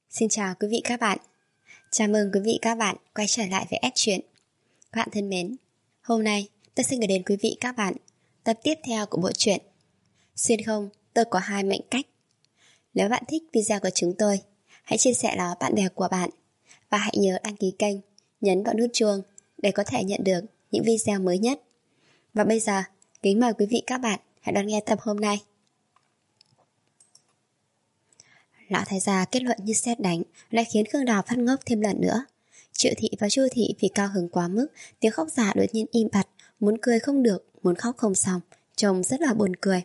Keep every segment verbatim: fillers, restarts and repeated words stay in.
Xin chào quý vị các bạn. Chào mừng quý vị các bạn quay trở lại với S Truyện. Các bạn thân mến, hôm nay tôi xin gửi đến quý vị các bạn tập tiếp theo của bộ truyện Xuyên không, tôi có hai mệnh cách. Nếu bạn thích video của chúng tôi, hãy chia sẻ nó bạn bè của bạn và hãy nhớ đăng ký kênh, nhấn vào nút chuông để có thể nhận được những video mới nhất. Và bây giờ, kính mời quý vị các bạn hãy đón nghe tập hôm nay. Lão thái gia kết luận như sét đánh lại khiến Khương Đào phát ngốc thêm lần nữa. Triệu thị và Chu thị vì cao hứng quá mức, tiếng khóc giả đột nhiên im bặt, muốn cười không được, muốn khóc không xong, trông rất là buồn cười.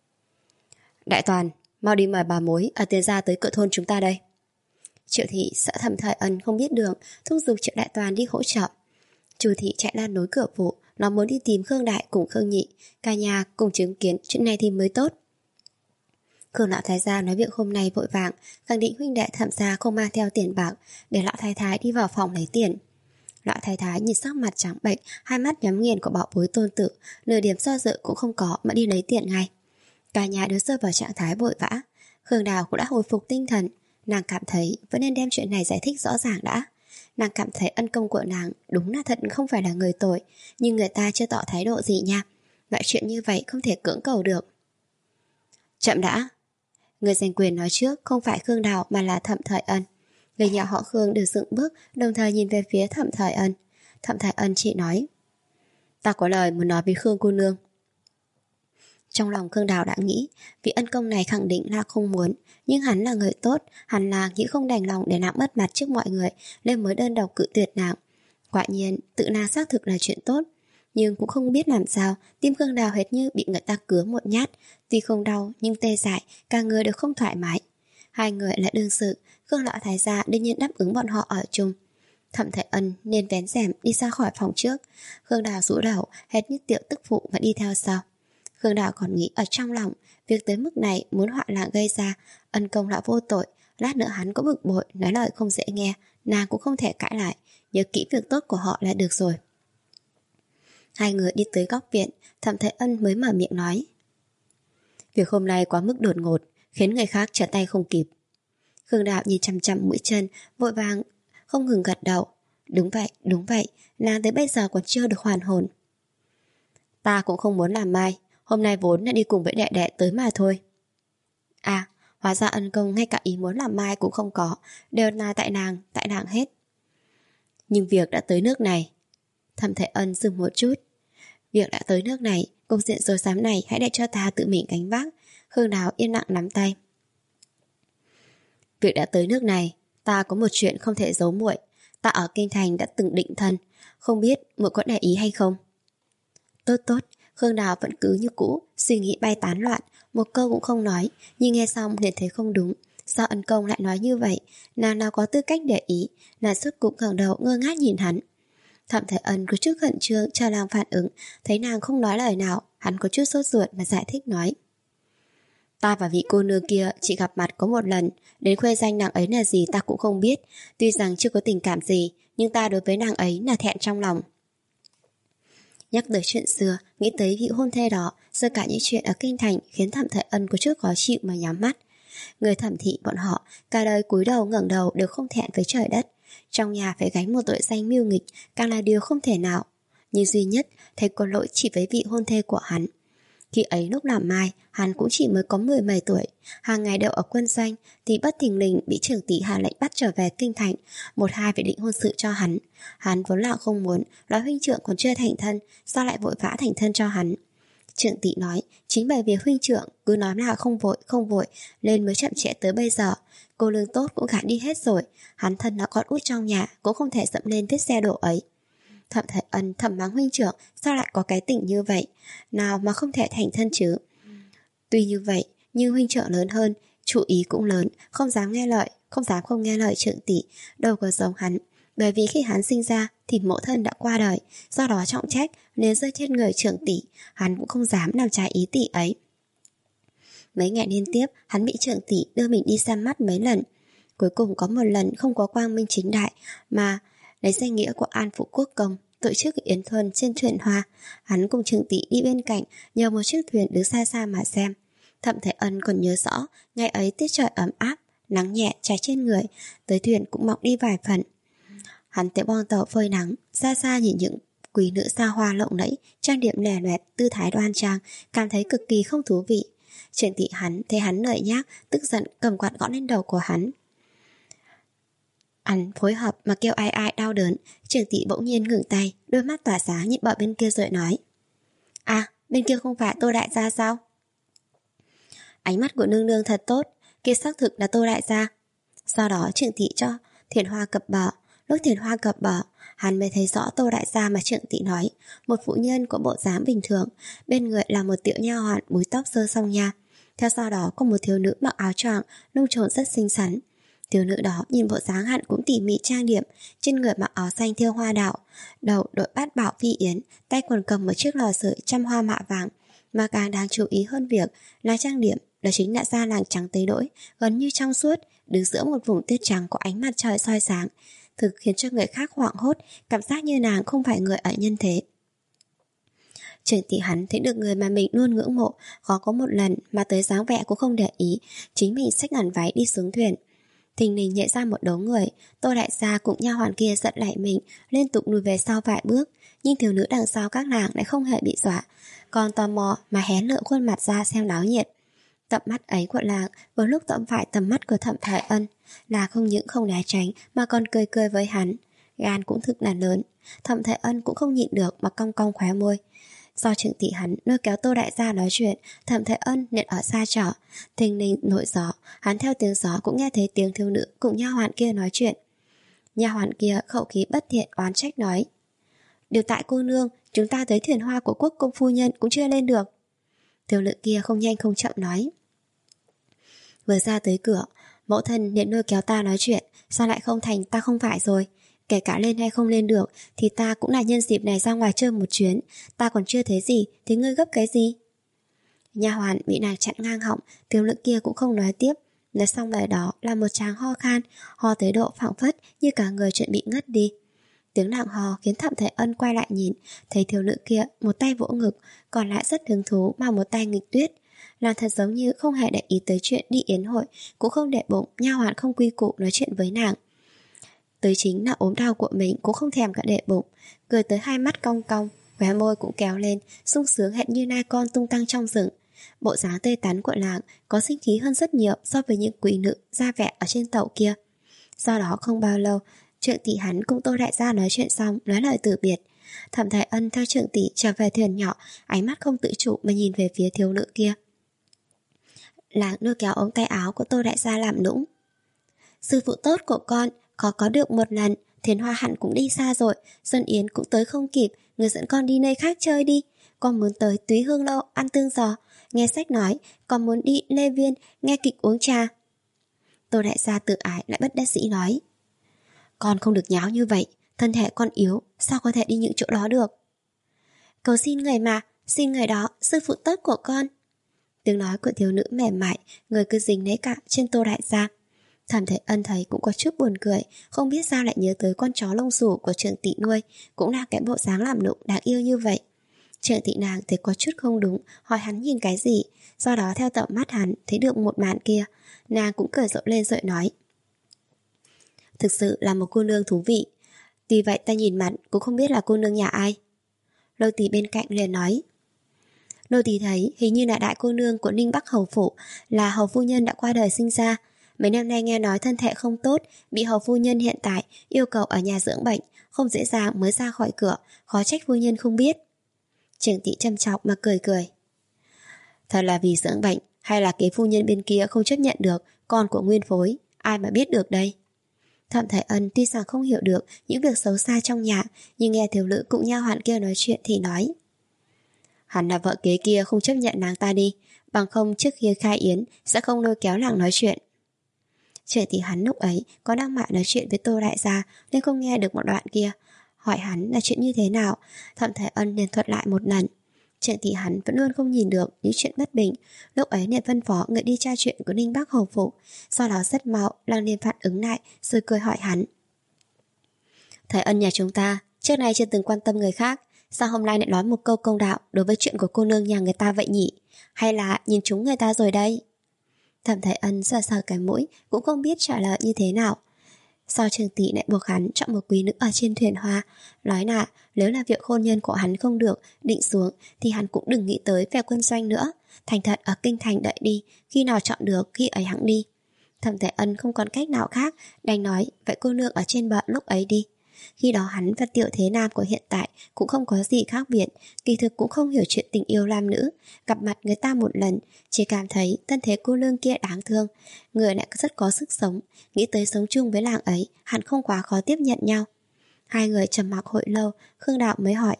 Đại Toàn, mau đi mời bà mối ở tiền gia tới cửa thôn chúng ta đây. Triệu thị sợ Thẩm Thời Ân không biết đường, thúc giục Triệu Đại Toàn đi hỗ trợ. Chu thị chạy ra nối cửa vụ, nó muốn đi tìm Khương Đại cùng Khương Nhị, cả nhà cùng chứng kiến chuyện này thì mới tốt. Khương lão thái gia nói việc hôm nay vội vàng, khẳng định huynh đệ Thẩm gia không mang theo tiền bạc, để lão thái thái đi vào phòng lấy tiền. Lão thái thái nhìn sắc mặt trắng bệch, hai mắt nhắm nghiền của bảo bối tôn tử, nửa điểm do dự cũng không có mà đi lấy tiền ngay. Cả nhà đều rơi vào trạng thái vội vã. Khương Đào cũng đã hồi phục tinh thần, nàng cảm thấy vẫn nên đem chuyện này giải thích rõ ràng đã. Nàng cảm thấy ân công của nàng đúng là thật không phải là người tội, nhưng người ta chưa tỏ thái độ gì nha. Loại chuyện như vậy không thể cưỡng cầu được. Chậm đã. Người giành quyền nói trước không phải Khương Đào mà là Thẩm Thời Ân. Người nhà họ Khương đều dựng bước, đồng thời nhìn về phía Thẩm Thời Ân. Thẩm Thời Ân chỉ nói: Ta có lời muốn nói với Khương cô nương. Trong lòng Khương Đào đã nghĩ, vị ân công này khẳng định là không muốn, nhưng hắn là người tốt, hắn là nghĩ không đành lòng để nàng mất mặt trước mọi người, nên mới đơn độc cự tuyệt nàng. Quả nhiên, tự nàng xác thực là chuyện tốt, nhưng cũng không biết làm sao, tim Khương Đào hệt như bị người ta cứa một nhát, tuy không đau nhưng tê dại, cả người đều không thoải mái. Hai người là đương sự, Khương lão thái gia đương nhiên đáp ứng bọn họ ở chung. Thẩm Thời Ân nên vén rèm đi ra khỏi phòng trước. Khương Đào rũ đầu hệt như tiểu tức phụ và đi theo sau. Khương Đào còn nghĩ ở trong lòng, việc tới mức này muốn họa lạng gây ra, ân công là vô tội, lát nữa hắn có bực bội nói lời không dễ nghe, nàng cũng không thể cãi lại, nhớ kỹ việc tốt của họ là được rồi. Hai người đi tới góc viện, Thẩm Thời Ân mới mở miệng nói: Việc hôm nay quá mức đột ngột, khiến người khác trở tay không kịp. Khương Đào nhìn chằm chằm mũi chân, vội vàng không ngừng gật đầu. Đúng vậy, đúng vậy, nàng tới bây giờ còn chưa được hoàn hồn. Ta cũng không muốn làm mai, hôm nay vốn đã đi cùng với đệ đệ tới mà thôi. À, hóa ra ân công ngay cả ý muốn làm mai cũng không có, đều là tại nàng, tại nàng hết. Nhưng việc đã tới nước này. Thẩm Thời Ân dừng một chút. Việc đã tới nước này, cục diện rối rắm này hãy để cho ta tự mình gánh vác. Khương Đào yên lặng nắm tay. Việc đã tới nước này, ta có một chuyện không thể giấu muội. Ta ở kinh thành đã từng định thân, không biết muội có để ý hay không. Tốt tốt. Khương Đào vẫn cứ như cũ, suy nghĩ bay tán loạn, một câu cũng không nói, nhưng nghe xong liền thấy không đúng. Sao ân công lại nói như vậy? Nàng nào có tư cách để ý? Nàng suốt cũng ngẩng đầu ngơ ngác nhìn hắn. Thẩm Thời Ân có chút khẩn trương chờ nàng phản ứng, thấy nàng không nói lời nào, hắn có chút sốt ruột mà giải thích nói: Ta và vị cô nương kia chỉ gặp mặt có một lần, đến khuê danh nàng ấy là gì ta cũng không biết. Tuy rằng chưa có tình cảm gì, nhưng ta đối với nàng ấy là thẹn trong lòng. Nhắc tới chuyện xưa, nghĩ tới vị hôn thê đó, giờ cả những chuyện ở kinh thành khiến Thẩm Thời Ân có chút khó chịu mà nhắm mắt. Người Thẩm thị bọn họ cả đời cúi đầu ngẩng đầu đều không thẹn với trời đất, trong nhà phải gánh một tội danh mưu nghịch càng là điều không thể nào. Nhưng duy nhất thấy có lỗi chỉ với vị hôn thê của hắn. Khi ấy lúc làm mai, hắn cũng chỉ mới có mười mấy tuổi, hàng ngày đều ở quân doanh, thì bất thình lình bị trưởng tỷ hạ lệnh bắt trở về kinh thành, một hai phải định hôn sự cho hắn. Hắn vốn là không muốn, nói huynh trưởng còn chưa thành thân, sao lại vội vã thành thân cho hắn. Trưởng tỷ nói, chính bởi vì huynh trưởng cứ nói là không vội, không vội, nên mới chậm trễ tới bây giờ. Cô lương tốt cũng gả đi hết rồi, hắn thân nó còn út trong nhà, cũng không thể dậm lên vết xe đổ ấy. Thẩm Thời Ân thầm mắng huynh trưởng, sao lại có cái tình như vậy, nào mà không thể thành thân chứ. Tuy như vậy, nhưng huynh trưởng lớn hơn, chủ ý cũng lớn, không dám nghe lời, không dám không nghe lời trưởng tỷ, đâu có giống hắn. Bởi vì khi hắn sinh ra thì mẫu thân đã qua đời, do đó trọng trách nên rơi trên người trưởng tỷ, hắn cũng không dám làm trái ý tỷ ấy. Mấy ngày liên tiếp, hắn bị trưởng tỷ đưa mình đi xem mắt mấy lần. Cuối cùng có một lần không có quang minh chính đại, mà lấy danh nghĩa của An Phụ Quốc Công tổ chức yến thuần trên thuyền hoa. Hắn cùng trưởng tỷ đi bên cạnh, nhờ một chiếc thuyền đứng xa xa mà xem. Thẩm Thời Ân còn nhớ rõ, ngày ấy tiết trời ấm áp, nắng nhẹ trải trên người, tới thuyền cũng mọc đi vài phần. Hắn tới bong tàu phơi nắng, xa xa nhìn những quý nữ xa hoa lộng lẫy, trang điểm lè loẹt, tư thái đoan trang, cảm thấy cực kỳ không thú vị. Trương Thị hắn thấy hắn lười nhác, tức giận cầm quạt gõ lên đầu của hắn. Hắn phối hợp mà kêu ai ai đau đớn. Trương Thị bỗng nhiên ngừng tay, đôi mắt tỏa sáng nhìn bờ bên kia rồi nói: À, bên kia không phải Tô đại gia sao? Ánh mắt của nương nương thật tốt, kia xác thực là Tô đại gia. Sau đó Trương Thị cho Thiền Hoa cập bờ. Lúc Thiền Hoa cập bờ, hắn mới thấy rõ Tô đại gia mà Trương Thị nói. Một phụ nhân có bộ dáng bình thường, bên người là một tiểu nha hoàn búi tóc sơ song nha. Theo sau đó có một thiếu nữ mặc áo choàng, lông trồn rất xinh xắn. Thiếu nữ đó nhìn bộ dáng hẳn cũng tỉ mỉ trang điểm, trên người mặc áo xanh thêu hoa đạo, đầu đội bát bảo phi yến, tay còn cầm một chiếc lò sưởi trăm hoa mạ vàng. Mà càng đáng chú ý hơn việc là trang điểm, đó chính là da làng trắng tới nỗi gần như trong suốt, đứng giữa một vùng tuyết trắng có ánh mặt trời soi sáng, thực khiến cho người khác hoảng hốt, cảm giác như nàng không phải người ở nhân thế. Trương Thị hắn thấy được người mà mình luôn ngưỡng mộ, khó có một lần mà tới dáng vẻ cũng không để ý, chính mình xách ngàn váy đi xuống thuyền. Thình lình nhảy ra một đống người, Tô đại gia cùng nha hoàn kia giận lại mình, liên tục lùi về sau vài bước, nhưng thiếu nữ đằng sau các nàng lại không hề bị dọa, còn tò mò mà hé lượn khuôn mặt ra xem náo nhiệt. Tầm mắt ấy của nàng vừa lúc tóm phải tầm mắt của Thẩm Thái Ân, là không những không né tránh mà còn cười cười với hắn, gan cũng thực là lớn. Thẩm Thái Ân cũng không nhịn được mà cong cong khóe môi. Do Trương Thị hắn lôi kéo Tô đại gia nói chuyện, Thẩm Thái Ân liền ở xa trọ, thình lình nổi gió, hắn theo tiếng gió cũng nghe thấy tiếng thiếu nữ cùng nha hoàn kia nói chuyện. Nha hoàn kia khẩu khí bất thiện oán trách nói: Điều tại cô nương, chúng ta tới thuyền hoa của quốc công phu nhân cũng chưa lên được. Thiếu nữ kia không nhanh không chậm nói: Vừa ra tới cửa, mẫu thân liền lôi kéo ta nói chuyện, sao lại không thành ta không phải rồi. Kể cả lên hay không lên được thì ta cũng là nhân dịp này ra ngoài chơi một chuyến, ta còn chưa thấy gì thì ngươi gấp cái gì? Nha hoàn bị nàng chặn ngang họng, thiếu nữ kia cũng không nói tiếp. Nói xong lời đó là một tràng ho khan, ho tới độ phảng phất như cả người chuẩn bị ngất đi. Tiếng nàng ho khiến Thẩm Thái Ân quay lại nhìn, thấy thiếu nữ kia một tay vỗ ngực, còn lại rất hứng thú mà một tay nghịch tuyết. Nàng thật giống như không hề để ý tới chuyện đi yến hội, cũng không để bụng nha hoàn không quy củ nói chuyện với nàng. Tới chính là ốm đau của mình cũng không thèm cả để bụng, cười tới hai mắt cong cong, khóe môi cũng kéo lên, sung sướng hệt như nai con tung tăng trong rừng. Bộ dáng tươi tắn của nàng có sinh khí hơn rất nhiều so với những quý nữ da vẻ ở trên tàu kia. Sau đó không bao lâu, Trương Thị hắn cùng Tô đại gia nói chuyện xong, nói lời từ biệt. Thẩm Thái Ân theo Trương Thị trở về thuyền nhỏ, ánh mắt không tự chủ mà nhìn về phía thiếu nữ kia. Nàng đưa kéo ống tay áo của Tô đại gia làm nũng: Sư phụ tốt của con có có được một lần, Thiền Hoa hẳn cũng đi xa rồi, Xuân Yến cũng tới không kịp, người dẫn con đi nơi khác chơi đi. Con muốn tới Túy Hương Lâu ăn tương giò, nghe sách nói, con muốn đi Lê Viên nghe kịch uống trà. Tô đại gia tự ái lại bất đắc dĩ nói: Con không được nháo như vậy, thân thể con yếu, sao có thể đi những chỗ đó được? Cầu xin người mà, xin người đó, sư phụ tốt của con. Tiếng nói của thiếu nữ mềm mại, người cứ dính lấy cả trên Tô đại gia. Thẩm Thái Ân thấy cũng có chút buồn cười, không biết sao lại nhớ tới con chó lông xù của Trương Thị nuôi, cũng là cái bộ dáng làm nụng đáng yêu như vậy. Trương Thị nàng thấy có chút không đúng, hỏi hắn nhìn cái gì, sau đó theo tầm mắt hắn thấy được một màn kia, nàng cũng cười rộ lên rồi nói: Thực sự là một cô nương thú vị, tuy vậy ta nhìn mặt cũng không biết là cô nương nhà ai. Lô tỳ bên cạnh liền nói: Lô tỳ thấy hình như là đại cô nương của Ninh Bắc hầu phủ, là hầu phu nhân đã qua đời sinh ra. Mấy năm nay nghe nói thân thể không tốt, bị hầu phu nhân hiện tại yêu cầu ở nhà dưỡng bệnh, không dễ dàng mới ra khỏi cửa, khó trách phu nhân không biết. Trương Thị châm chọc mà cười cười: Thật là vì dưỡng bệnh, hay là cái phu nhân bên kia không chấp nhận được con của nguyên phối, ai mà biết được đây. Thẩm Thái Ân tuy rằng không hiểu được những việc xấu xa trong nhà, nhưng nghe thiếu nữ cùng nha hoàn kia nói chuyện thì nói: Hẳn là vợ kế kia không chấp nhận nàng ta đi, bằng không trước khi khai yến sẽ không lôi kéo nàng nói chuyện. Chuyện thì hắn lúc ấy có đang mãi nói chuyện với Tô đại gia nên không nghe được một đoạn kia. Hỏi hắn là chuyện như thế nào, Thẩm Thái Ân liền thuật lại một lần. Chuyện thì hắn vẫn luôn không nhìn được những chuyện bất bình, lúc ấy liền phân phó người đi tra chuyện của Ninh Bắc hầu phủ. Sau đó rất mau Lang liền phản ứng lại rồi cười hỏi hắn: Thái Ân nhà chúng ta trước nay chưa từng quan tâm người khác, sao hôm nay lại nói một câu công đạo đối với chuyện của cô nương nhà người ta vậy nhỉ? Hay là nhìn trúng người ta rồi đây? Thẩm Thái Ân sờ sờ cái mũi, cũng không biết trả lời như thế nào. Sao Trường Tỷ lại buộc hắn chọn một quý nữ ở trên thuyền hoa, nói là nếu là việc hôn nhân của hắn không được định xuống thì hắn cũng đừng nghĩ tới về quân doanh nữa, thành thật ở kinh thành đợi đi, khi nào chọn được khi ấy hẵng đi. Thẩm Thái Ân không còn cách nào khác, đành nói vậy cô nương ở trên bờ lúc ấy đi. Khi đó hắn và Tiểu Thế Nam của hiện tại cũng không có gì khác biệt, kỳ thực cũng không hiểu chuyện tình yêu nam nữ. Gặp mặt người ta một lần, chỉ cảm thấy thân thế cô nương kia đáng thương, người lại rất có sức sống. Nghĩ tới sống chung với làng ấy, hắn không quá khó tiếp nhận nhau. Hai người trầm mặc hồi lâu, Khương Đạo mới hỏi: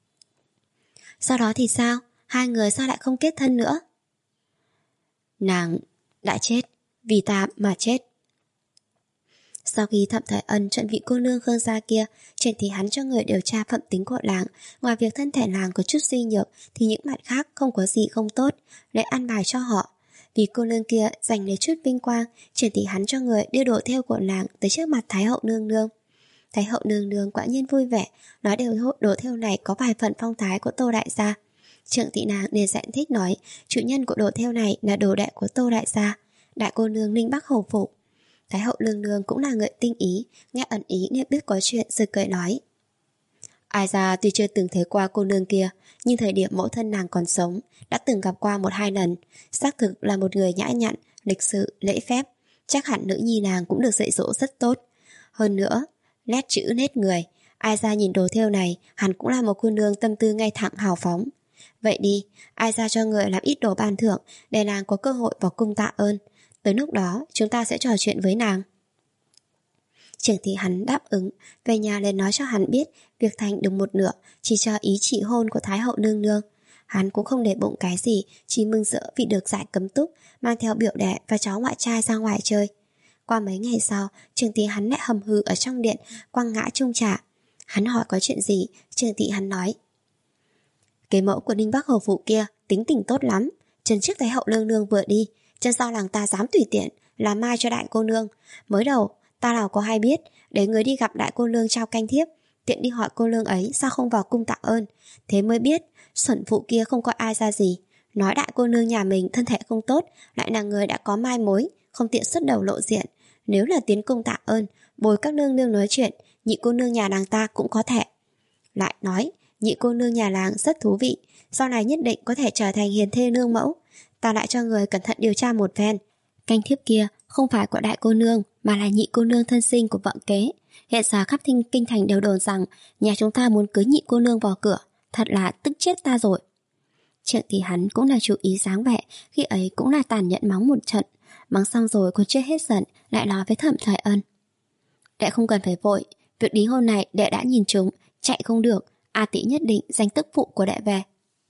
sau đó thì sao? Hai người sao lại không kết thân nữa? Nàng đã chết, vì ta mà chết. Sau khi Thẩm Thái Ân chọn vị cô nương Khương gia kia, chuyển thì hắn cho người điều tra phẩm tính của làng. Ngoài việc thân thể làng có chút suy nhược thì những mặt khác không có gì không tốt, lại ăn bài cho họ. Vì cô nương kia giành lấy chút vinh quang, chuyển thì hắn cho người đưa đồ theo của làng tới trước mặt Thái hậu nương nương. Thái hậu nương nương quả nhiên vui vẻ, nói đều đồ theo này có vài phần phong thái của Tô đại gia. Trượng thị nàng liền giải thích nói chủ nhân của đồ theo này là đồ đệ của Tô đại gia, đại cô nương Ninh Bắc hầu phủ. Thái hậu nương nương cũng là người tinh ý, nghe ẩn ý nên biết có chuyện, rồi cười nói: ai ra tuy chưa từng thấy qua cô nương kia, nhưng thời điểm mẫu thân nàng còn sống đã từng gặp qua một hai lần. Xác thực là một người nhã nhặn, lịch sự, lễ phép. Chắc hẳn nữ nhi nàng cũng được dạy dỗ rất tốt. Hơn nữa, nét chữ nét người, ai ra nhìn đồ thêu này hẳn cũng là một cô nương tâm tư ngay thẳng hào phóng. Vậy đi, ai ra cho người làm ít đồ ban thưởng để nàng có cơ hội vào cung tạ ơn. Tới lúc đó chúng ta sẽ trò chuyện với nàng. Trưởng thị hắn đáp ứng, về nhà lên nói cho hắn biết việc thành được một nửa, chỉ cho ý chỉ hôn của Thái hậu nương nương. Hắn cũng không để bụng cái gì, chỉ mừng rỡ vì được giải cấm túc, mang theo biểu đệ và cháu ngoại trai ra ngoài chơi. Qua mấy ngày sau, trưởng thị hắn lại hầm hừ ở trong điện, quăng ngã chung trà. Hắn hỏi có chuyện gì, trưởng thị hắn nói: cái mẫu của Ninh Bắc hầu phụ kia tính tình tốt lắm, chân trước Thái hậu nương nương vừa đi, chân sau làng ta dám tùy tiện làm mai cho đại cô nương. Mới đầu ta nào có hay biết, để người đi gặp đại cô nương trao canh thiếp, tiện đi hỏi cô nương ấy sao không vào cung tạ ơn. Thế mới biết xuẩn phụ kia không coi ai ra gì, nói đại cô nương nhà mình thân thể không tốt, lại là người đã có mai mối, không tiện xuất đầu lộ diện. Nếu là tiến cung tạ ơn, bồi các nương nương nói chuyện, nhị cô nương nhà nàng ta cũng có thể. Lại nói nhị cô nương nhà làng rất thú vị, sau này nhất định có thể trở thành hiền thê nương mẫu. Ta lại cho người cẩn thận điều tra một phen, canh thiếp kia không phải của đại cô nương mà là nhị cô nương thân sinh của vợ kế. Hiện giờ khắp thinh kinh thành đều đồn rằng nhà chúng ta muốn cưới nhị cô nương vào cửa, thật là tức chết ta rồi. Chuyện thì hắn cũng là chú ý dáng vẻ, khi ấy cũng là tàn nhẫn mắng một trận. Mắng xong rồi còn chưa hết giận, lại nói với Thẩm Thái Ân: đệ không cần phải vội, việc đính hôn này đệ đã nhìn chúng, chạy không được, A Tỷ nhất định giành tức phụ của đệ về.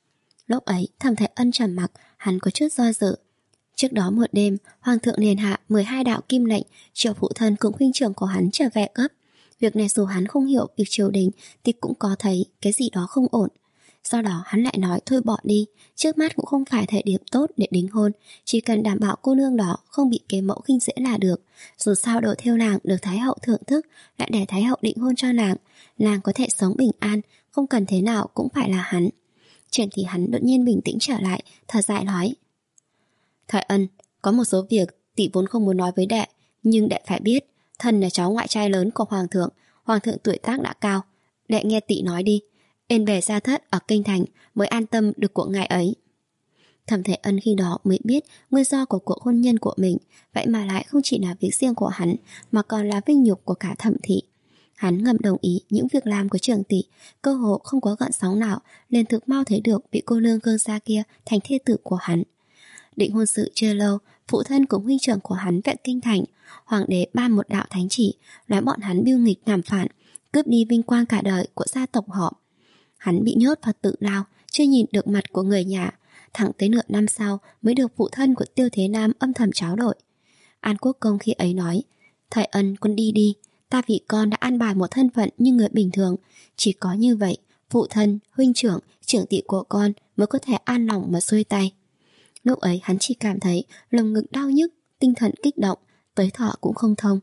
Lúc ấy Thẩm Thái Ân trầm mặc, hắn có chút do dự. Trước đó một đêm, Hoàng thượng liền hạ mười hai đạo kim lệnh, triệu phụ thân cùng huynh trưởng của hắn trở về gấp. Việc này dù hắn không hiểu việc triều đình thì cũng có thấy cái gì đó không ổn. Sau đó hắn lại nói thôi bỏ đi, trước mắt cũng không phải thời điểm tốt để đính hôn, chỉ cần đảm bảo cô nương đó không bị kế mẫu khinh dễ là được. Dù sao đồ theo nàng được Thái hậu thưởng thức, lại để Thái hậu định hôn cho nàng, nàng có thể sống bình an, không cần thế nào cũng phải là hắn. Chuyện thì hắn đột nhiên bình tĩnh trở lại, thở dài nói: Thái Ân, có một số việc tỷ vốn không muốn nói với đệ, nhưng đệ phải biết, thân là cháu ngoại trai lớn của hoàng thượng, hoàng thượng tuổi tác đã cao, đệ nghe tỷ nói đi, ên bề gia thất ở kinh thành mới an tâm được của ngài ấy. Thẩm Thái Ân khi đó mới biết nguyên do của cuộc hôn nhân của mình, vậy mà lại không chỉ là việc riêng của hắn, mà còn là vinh nhục của cả Thẩm thị. Hắn ngầm đồng ý những việc làm của trưởng tỷ, cơ hồ không có gợn sóng nào, liền thực mau thấy được vị cô nương Khương gia kia thành thê tử của hắn. Định hôn sự chưa lâu, phụ thân cùng huynh trưởng của hắn về kinh thành, hoàng đế ban một đạo thánh chỉ, nói bọn hắn biêu nghịch làm phản, cướp đi vinh quang cả đời của gia tộc họ. Hắn bị nhốt vào tự lao, chưa nhìn được mặt của người nhà, thẳng tới nửa năm sau mới được phụ thân của Tiêu Thế Nam âm thầm tráo đổi. An Quốc Công khi ấy nói: Thầy Ân, con đi đi, ta vì con đã an bài một thân phận như người bình thường, chỉ có như vậy phụ thân, huynh trưởng, trưởng tỷ của con mới có thể an lòng mà xuôi tay. Lúc ấy hắn chỉ cảm thấy lồng ngực đau nhức, tinh thần kích động, tới thở cũng không thông.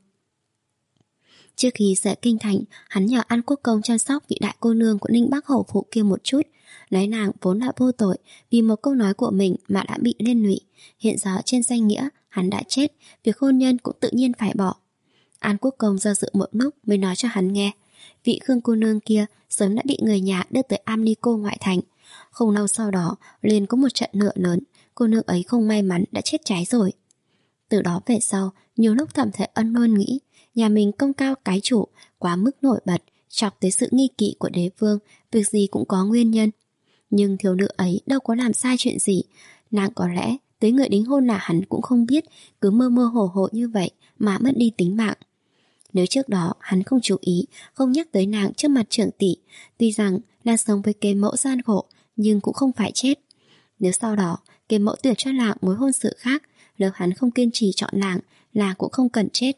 Trước khi rời kinh thành, hắn nhờ An Quốc Công chăm sóc vị đại cô nương của Ninh Bắc hầu phụ kia một chút, nói nàng vốn là vô tội, vì một câu nói của mình mà đã bị liên lụy. Hiện giờ trên danh nghĩa Hắn đã chết, việc hôn nhân cũng tự nhiên phải bỏ. An Quốc Công do dự một lúc mới nói cho hắn nghe, vị Khương cô nương kia sớm đã bị người nhà đưa tới Am Ni Cô ngoại thành. Không lâu sau đó liền có một trận nợ lớn, cô nương ấy không may mắn đã chết cháy rồi. Từ đó về sau, nhiều lúc Thẩm Thể Ân luôn nghĩ nhà mình công cao cái chủ, quá mức nổi bật, chọc tới sự nghi kỵ của đế vương, việc gì cũng có nguyên nhân. Nhưng thiếu nữ ấy đâu có làm sai chuyện gì, nàng có lẽ tới người đính hôn là hắn cũng không biết, cứ mơ mơ hồ hồ như vậy mà mất đi tính mạng. Nếu trước đó hắn không chú ý, không nhắc tới nàng trước mặt trưởng tỷ, tuy rằng nàng sống với kế mẫu gian khổ, nhưng cũng không phải chết. Nếu sau đó kế mẫu tuyển cho nàng mối hôn sự khác, nếu hắn không kiên trì chọn nàng, nàng cũng không cần chết.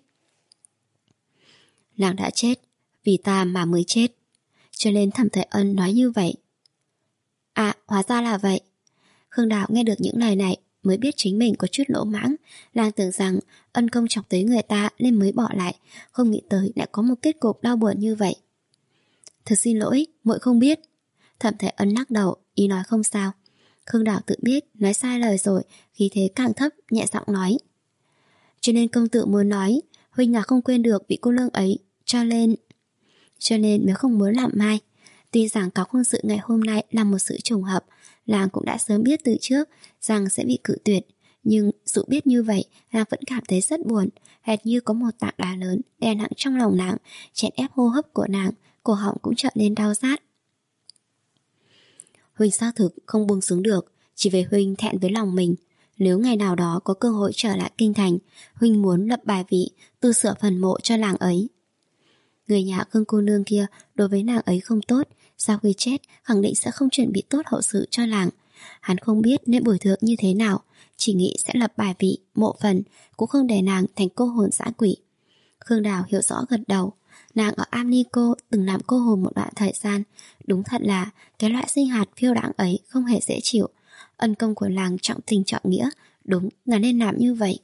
Nàng đã chết, vì ta mà mới chết. Cho nên Thẩm Thể Ân nói như vậy. À, hóa ra là vậy. Khương Đào nghe được những lời này mới biết chính mình có chút lỗ mãng. Nàng tưởng rằng ân công chọc tới người ta nên mới bỏ lại, không nghĩ tới lại có một kết cục đau buồn như vậy. Thật xin lỗi, muội không biết. Thẩm Thể Ân lắc đầu, ý nói không sao. Khương Đào tự biết nói sai lời rồi, khí thế càng thấp, nhẹ giọng nói. Cho nên công tử muốn nói, huynh là không quên được vị cô nương ấy, cho nên... Cho nên mới không muốn làm mai. Tuy rằng cáo hôn sự ngày hôm nay là một sự trùng hợp, nàng cũng đã sớm biết từ trước rằng sẽ bị cự tuyệt, nhưng dù biết như vậy, nàng vẫn cảm thấy rất buồn, hệt như có một tảng đá lớn đè nặng trong lòng nàng, chèn ép hô hấp của nàng, cổ họng cũng trở nên đau rát. Huynh xác thực không buông xuống được, chỉ vì huynh thẹn với lòng mình. Nếu ngày nào đó có cơ hội trở lại kinh thành, huynh muốn lập bài vị, tu sửa phần mộ cho làng ấy. Người nhà Khương cô nương kia đối với nàng ấy không tốt, sau khi chết khẳng định sẽ không chuẩn bị tốt hậu sự cho làng. Hắn không biết nên bồi thường như thế nào, chỉ nghĩ sẽ lập bài vị, mộ phần, cũng không để nàng thành cô hồn dã quỷ. Khương Đào hiểu rõ gật đầu. Nàng ở Am Ni Cô từng làm cô hồn một đoạn thời gian. Đúng thật là cái loại sinh hạt phiêu đãng ấy không hề dễ chịu. Ân công của làng trọng tình trọng nghĩa, đúng là nên làm như vậy.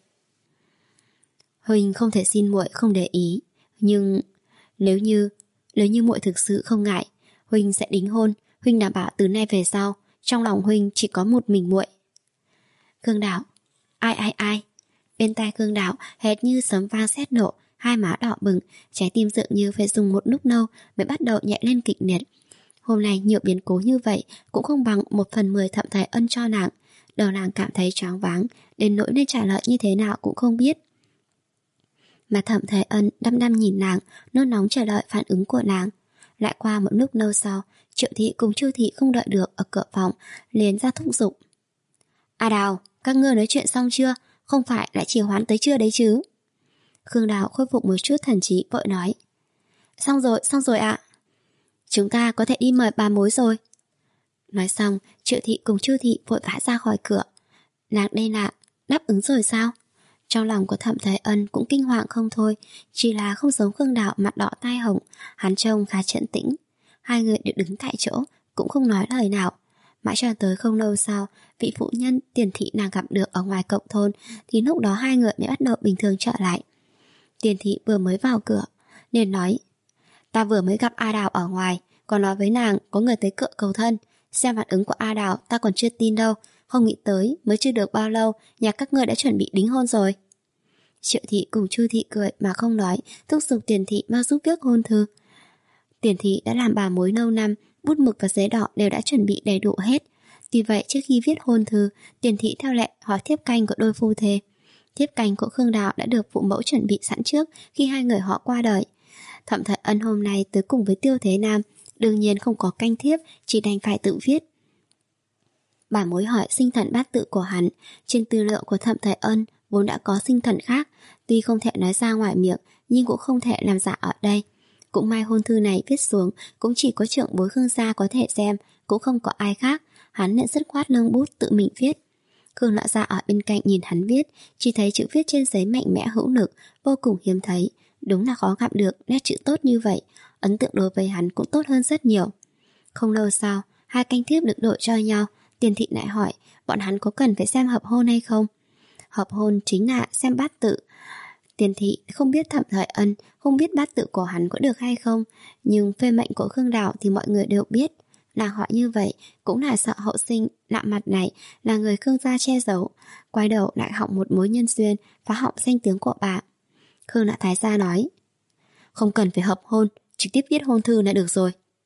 Huynh không thể xin muội không để ý, nhưng nếu như nếu như muội thực sự không ngại, huynh sẽ đính hôn. Huynh đảm bảo từ nay về sau trong lòng huynh chỉ có một mình muội. Khương Đào, ai ai ai? Bên tai Khương Đào hệt như sấm vang sét nổ, hai má đỏ bừng, trái tim dường như phải dùng một lúc lâu mới bắt đầu nhảy lên kịch liệt. Hôm nay nhiều biến cố như vậy cũng không bằng một phần mười Thẩm Thể Ân cho nàng. Đầu nàng cảm thấy choáng váng, đến nỗi nên trả lời như thế nào cũng không biết. Mà Thẩm Thể Ân đăm đăm nhìn nàng, nôn nóng chờ đợi phản ứng của nàng. Lại qua một lúc lâu sau, Triệu Thị cùng Chu Thị không đợi được ở cửa phòng, liền ra thúc giục. À Đào, các ngươi nói chuyện xong chưa? Không phải lại trì hoãn tới trưa đấy chứ? Khương Đào khôi phục một chút thần trí vội nói. Xong rồi, xong rồi ạ. Chúng ta có thể đi mời bà mối rồi. Nói xong, Triệu Thị cùng Chu Thị vội vã ra khỏi cửa. Nàng đây là đáp ứng rồi sao? Trong lòng của Thẩm Thể Ân cũng kinh hoàng không thôi, chỉ là không giống Khương Đào mặt đỏ tai hồng, hắn trông khá trấn tĩnh. Hai người đều đứng tại chỗ, cũng không nói lời nào. Mãi cho tới không lâu sau, vị phụ nhân Tiền Thị nàng gặp được ở ngoài cổng thôn, thì lúc đó hai người mới bắt đầu bình thường trở lại. Tiền Thị vừa mới vào cửa, liền nói: Ta vừa mới gặp A Đào ở ngoài, còn nói với nàng có người tới cửa cầu thân. Xem phản ứng của A Đào ta còn chưa tin đâu, không nghĩ tới mới chưa được bao lâu nhà các ngươi đã chuẩn bị đính hôn rồi. Triệu Thị cùng Chu Thị cười mà không nói, thúc giục Tiền Thị mau giúp viết hôn thư. Tiền Thị đã làm bà mối lâu năm, bút mực và giấy đỏ đều đã chuẩn bị đầy đủ hết. Tuy vậy trước khi viết hôn thư, Tiền Thị theo lệ hỏi thiếp canh của đôi phu thê. Thiếp canh của Khương Đào đã được phụ mẫu chuẩn bị sẵn trước khi hai người họ qua đời. Thẩm Thể Ân hôm nay tới cùng với Tiêu Thế Nam, đương nhiên không có canh thiếp, chỉ đành phải tự viết. Bà mối hỏi sinh thần bát tự của hắn. Trên tư liệu của Thẩm Thể Ân vốn đã có sinh thần khác, tuy không thể nói ra ngoài miệng, nhưng cũng không thể làm giả ở đây. Cũng may hôn thư này viết xuống cũng chỉ có trưởng bối Khương gia có thể xem, cũng không có ai khác. Hắn lại dứt khoát nâng bút tự mình viết. Khương lão gia ở bên cạnh nhìn hắn viết, chỉ thấy chữ viết trên giấy mạnh mẽ hữu lực, vô cùng hiếm thấy. Đúng là khó gặp được nét chữ tốt như vậy. Ấn tượng đối với hắn cũng tốt hơn rất nhiều. Không lâu sau, hai canh thiếp được đổi cho nhau. Tiền Thị lại hỏi bọn hắn có cần phải xem hợp hôn hay không. Hợp hôn chính là xem bát tự. Tiền Thị không biết Thẩm Thể Ân, không biết bát tự của hắn có được hay không, nhưng phê mệnh của Khương Đào thì mọi người đều biết. Nàng hỏi như vậy cũng là sợ hậu sinh lạ mặt này là người Khương gia che giấu, quay đầu lại hỏng một mối nhân duyên, phá hỏng danh tiếng của bà. Khương Lão Thái gia nói, không cần phải hợp hôn, trực tiếp viết hôn thư là được rồi.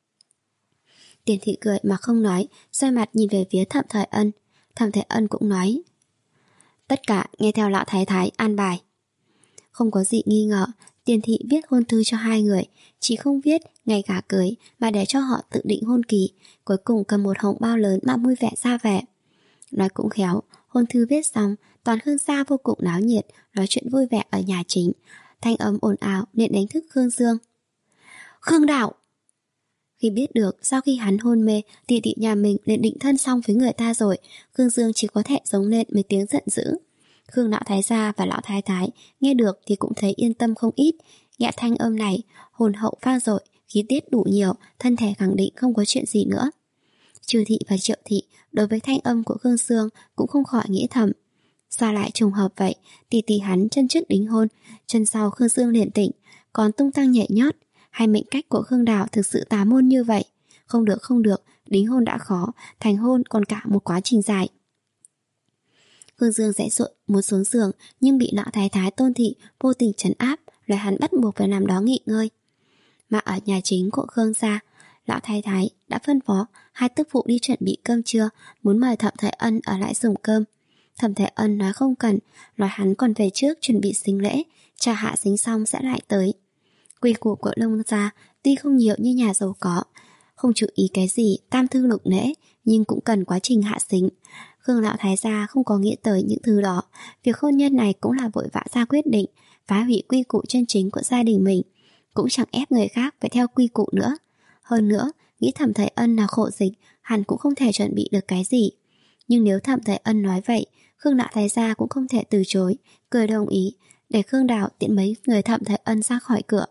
Tiền thị cười mà không nói, xoay mặt nhìn về phía Thẩm Thời Ân. Thẩm Thời Ân cũng nói, tất cả nghe theo Lão Thái Thái an bài. Không có gì nghi ngờ, Tiền thị viết hôn thư cho hai người, chỉ không viết ngày gả cưới mà để cho họ tự định hôn kỳ, cuối cùng cầm một hồng bao lớn mà vui vẻ ra vẻ. Nói cũng khéo, hôn thư viết xong, toàn Khương gia vô cùng náo nhiệt, nói chuyện vui vẻ ở nhà chính. Thanh âm ồn ào nên đánh thức Khương Dương. Khương Đạo! Khi biết được sau khi hắn hôn mê, tỷ tỷ nhà mình liền định thân xong với người ta rồi, Khương Dương chỉ có thể giống lên mấy tiếng giận dữ. Khương Lão Thái gia và Lão Thái Thái nghe được thì cũng thấy yên tâm không ít. Nghe thanh âm này, hồn hậu vang dội, khí tiết đủ nhiều, thân thể khẳng định không có chuyện gì nữa. Trừ thị và Triệu thị đối với thanh âm của Khương Dương cũng không khỏi nghĩ thầm, sao lại trùng hợp vậy? Tỷ tỷ hắn chân trước đính hôn, chân sau Khương Dương liền tỉnh, còn tung tăng nhảy nhót. Hay mệnh cách của Khương Đào thực sự tà môn như vậy? Không được không được, đính hôn đã khó, thành hôn còn cả một quá trình dài. Khương Dương dãy dụa muốn xuống giường, nhưng bị Lão Thái Thái Tôn thị vô tình trấn áp, lại hắn bắt buộc phải nằm đó nghỉ ngơi. Mà ở nhà chính của Khương gia, Lão Thái Thái đã phân phó hai tức phụ đi chuẩn bị cơm trưa, muốn mời Thẩm Thời Ân ở lại dùng cơm. Thẩm Thời Ân nói không cần, nói hắn còn về trước chuẩn bị sính lễ, chờ hạ sính xong sẽ lại tới. Quy củ của Long gia tuy không nhiều như nhà giàu có, không chú ý cái gì tam thư lục lễ, nhưng cũng cần quá trình hạ sính. Khương Lão Thái gia không có nghĩ tới những thứ đó, việc hôn nhân này cũng là vội vã ra quyết định, phá hủy quy củ chân chính của gia đình mình, cũng chẳng ép người khác phải theo quy củ nữa. Hơn nữa, nghĩ Thẩm Thời Ân là khổ dịch, hẳn cũng không thể chuẩn bị được cái gì. Nhưng nếu Thẩm Thời Ân nói vậy, Khương Lão Thái gia cũng không thể từ chối, cười đồng ý, để Khương Đào tiễn mấy người Thẩm Thời Ân ra khỏi cửa.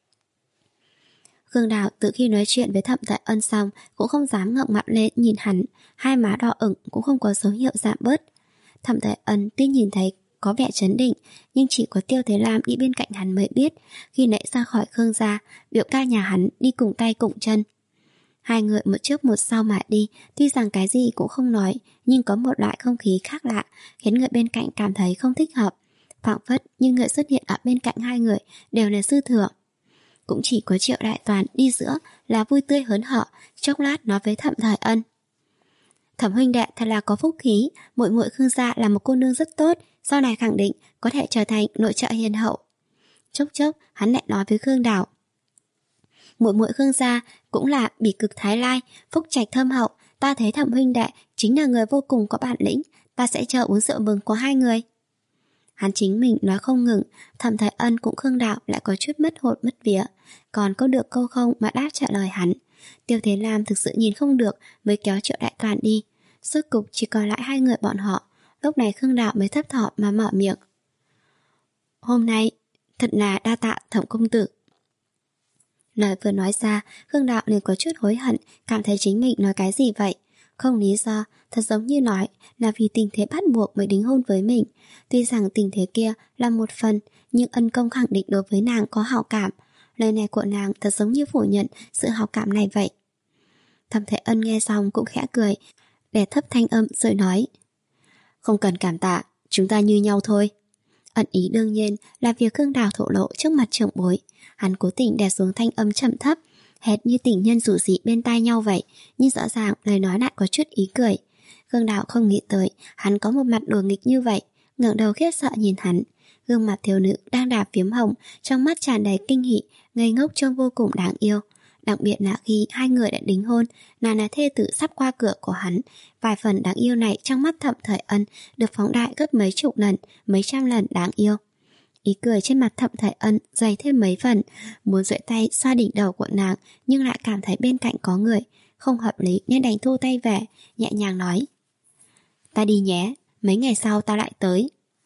Khương Đào từ khi nói chuyện với Thẩm Thời Ân xong cũng không dám ngậm mặt lên nhìn hắn, hai má đỏ ửng cũng không có dấu hiệu giảm bớt. Thẩm Thời Ân tuy nhìn thấy có vẻ trấn định, nhưng chỉ có Tiêu Thế Lam đi bên cạnh hắn mới biết, khi nãy ra khỏi Khương gia, biểu ca nhà hắn đi cùng tay cùng chân. Hai người một trước một sau mà đi, tuy rằng cái gì cũng không nói, nhưng có một loại không khí khác lạ, khiến người bên cạnh cảm thấy không thích hợp. Phảng phất như người xuất hiện ở bên cạnh hai người đều là sư thượng. Cũng chỉ có Triệu Đại Toàn đi giữa là vui tươi hớn hở, chốc lát nói với Thẩm Thời Ân. Thẩm huynh đệ thật là có phúc khí, muội muội Khương gia là một cô nương rất tốt, sau này khẳng định có thể trở thành nội trợ hiền hậu. Chốc chốc hắn lại nói với Khương Đào, muội muội Khương gia cũng là bỉ cực thái lai, phúc trạch thâm hậu, ta thấy Thẩm huynh đệ chính là người vô cùng có bản lĩnh, ta sẽ chờ uống rượu mừng của hai người. Hắn chính mình nói không ngừng, Thẩm Thời Ân cũng Khương Đạo lại có chút mất hồn mất vía, còn có được câu không mà đáp trả lời hắn. Tiêu Thế Lam thực sự nhìn không được mới kéo Triệu Đại Toàn đi, rốt cục chỉ còn lại hai người bọn họ. Lúc này Khương Đạo mới thấp thỏm mà mở miệng, hôm nay thật là đa tạ Thẩm công tử. Lời vừa nói ra, Khương Đạo liền có chút hối hận, cảm thấy chính mình nói cái gì vậy. Không lý do, thật giống như nói là vì tình thế bắt buộc mới đính hôn với mình. Tuy rằng tình thế kia là một phần, nhưng ân công khẳng định đối với nàng có hảo cảm. Lời này của nàng thật giống như phủ nhận sự hảo cảm này vậy. Thẩm Thể Ân nghe xong cũng khẽ cười, đè thấp thanh âm rồi nói, không cần cảm tạ, chúng ta như nhau thôi. Ẩn ý đương nhiên là việc Khương Đào thổ lộ trước mặt trưởng bối. Hắn cố tình đè xuống thanh âm trầm thấp, hệt như tình nhân rủ rỉ bên tai nhau vậy, nhưng rõ ràng lời nói lại có chút ý cười. Khương Đào không nghĩ tới hắn có một mặt đùa nghịch như vậy, ngẩng đầu khiếp sợ nhìn hắn. Gương mặt thiếu nữ đang đạp phiếm hồng, trong mắt tràn đầy kinh hỉ, ngây ngốc trông vô cùng đáng yêu. Đặc biệt là khi hai người đã đính hôn, nàng là thê tử sắp qua cửa của hắn. Vài phần đáng yêu này trong mắt Thẩm Thời Ân được phóng đại gấp mấy chục lần, mấy trăm lần đáng yêu. Ý cười trên mặt Thẩm Thời Ân dày thêm mấy phần, muốn duỗi tay xoa đỉnh đầu của nàng, nhưng lại cảm thấy bên cạnh có người, không hợp lý nên đành thu tay về, nhẹ nhàng nói, ta đi nhé, mấy ngày sau ta lại tới.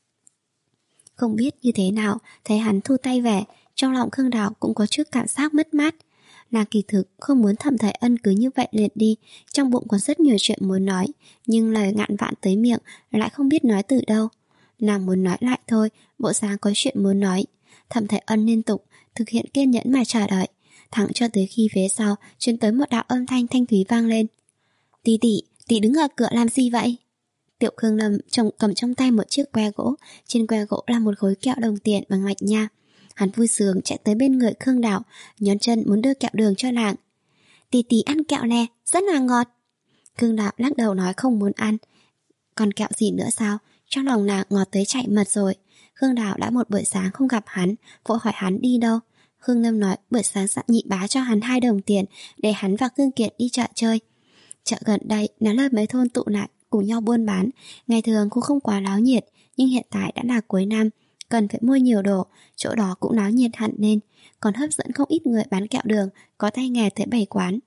Không biết như thế nào, thấy hắn thu tay về, trong lòng Khương Đào cũng có chút cảm giác mất mát. Nàng kỳ thực không muốn Thẩm Thời Ân cứ như vậy liệt đi, trong bụng còn rất nhiều chuyện muốn nói, nhưng lời ngạn vạn tới miệng lại không biết nói từ đâu. Nàng muốn nói lại thôi, bộ dáng có chuyện muốn nói. Thẩm Thời Ân liên tục thực hiện kiên nhẫn mà chờ đợi. thẳng cho tới khi phía sau truyền tới một đạo âm thanh thanh thúy vang lên. Tỷ tỷ, tỷ đứng ở cửa làm gì vậy? Tiểu Khương Lâm trông cầm trong tay một chiếc que gỗ, trên que gỗ là một khối kẹo đồng tiền bằng mạch nha. Hắn vui sướng chạy tới bên người Khương Đào, nhón chân muốn đưa kẹo đường cho nàng. Tỷ tỷ ăn kẹo nè, rất là ngọt. Khương Đào lắc đầu nói không muốn ăn. Còn kẹo gì nữa sao? Trong lòng nàng ngọt tới chạy mật rồi. Khương Đào đã một buổi sáng không gặp hắn, vội hỏi hắn đi đâu. Khương Lâm nói buổi sáng dặn nhị bá cho hắn hai đồng tiền để hắn và Khương Kiệt đi chợ chơi. Chợ gần đây nó là mấy thôn tụ lại cùng nhau buôn bán, ngày thường cũng không quá náo nhiệt, nhưng hiện tại đã là cuối năm, cần phải mua nhiều đồ, chỗ đó cũng náo nhiệt hẳn lên, còn hấp dẫn không ít người bán kẹo đường, có tay nghề tới bảy quán.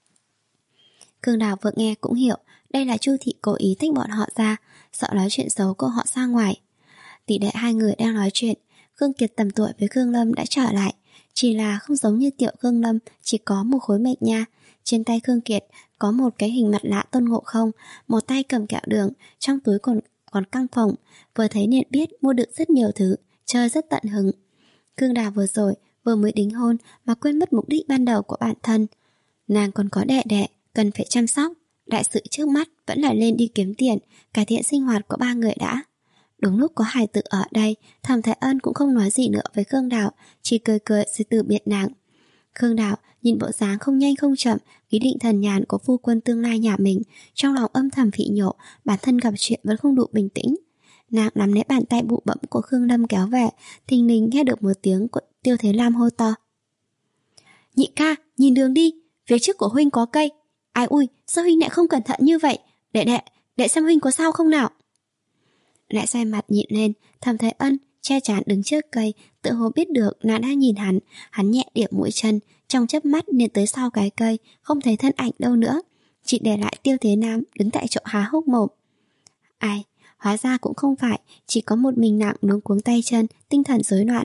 Khương Đào vừa nghe cũng hiểu, đây là Chu thị cố ý tách bọn họ ra, sợ nói chuyện xấu của họ ra ngoài. Tỷ đệ hai người đang nói chuyện, Khương Kiệt tầm tuổi với Khương Lâm đã trở lại, chỉ là không giống như tiểu Khương Lâm, chỉ có một khối mạch nha. Trên tay Khương Kiệt có một cái hình mặt lạ Tôn Ngộ Không, một tay cầm kẹo đường, trong túi còn còn căng phồng, vừa thấy liền biết mua được rất nhiều thứ, chơi rất tận hứng. Khương Đào vừa rồi vừa mới đính hôn mà quên mất mục đích ban đầu của bản thân. Nàng còn có đệ đệ cần phải chăm sóc, đại sự trước mắt vẫn là lên đi kiếm tiền, cải thiện sinh hoạt của ba người đã. Đúng lúc có hài tử ở đây, Thẩm Thái Ân cũng không nói gì nữa với Khương Đào, chỉ cười cười rồi từ biệt nàng. Khương Đào nhìn bộ dáng không nhanh không chậm, ý định thần nhàn của phu quân tương lai nhà mình, trong lòng âm thầm phỉ nhổ, bản thân gặp chuyện vẫn không đủ bình tĩnh. Nàng nắm lấy bàn tay bụ bẫm của Khương Lâm kéo về, thình lình nghe được một tiếng của Tiêu Thế Lam hô to. Nhị ca, nhìn đường đi, phía trước của huynh có cây. Ai ui, sao huynh lại không cẩn thận như vậy? Đệ đệ, đệ xem huynh có sao không nào? Lại xoay mặt nhịn lên, Thẩm Thái Ân che chắn đứng trước cây, tự hồ biết được nàng đang nhìn hắn. Hắn nhẹ điểm mũi chân, trong chớp mắt liền tới sau cái cây, không thấy thân ảnh đâu nữa, chỉ để lại Tiêu Thế Nam đứng tại chỗ há hốc mồm. Ai, hóa ra cũng không phải, chỉ có một mình nàng luống cuống tay chân, tinh thần rối loạn.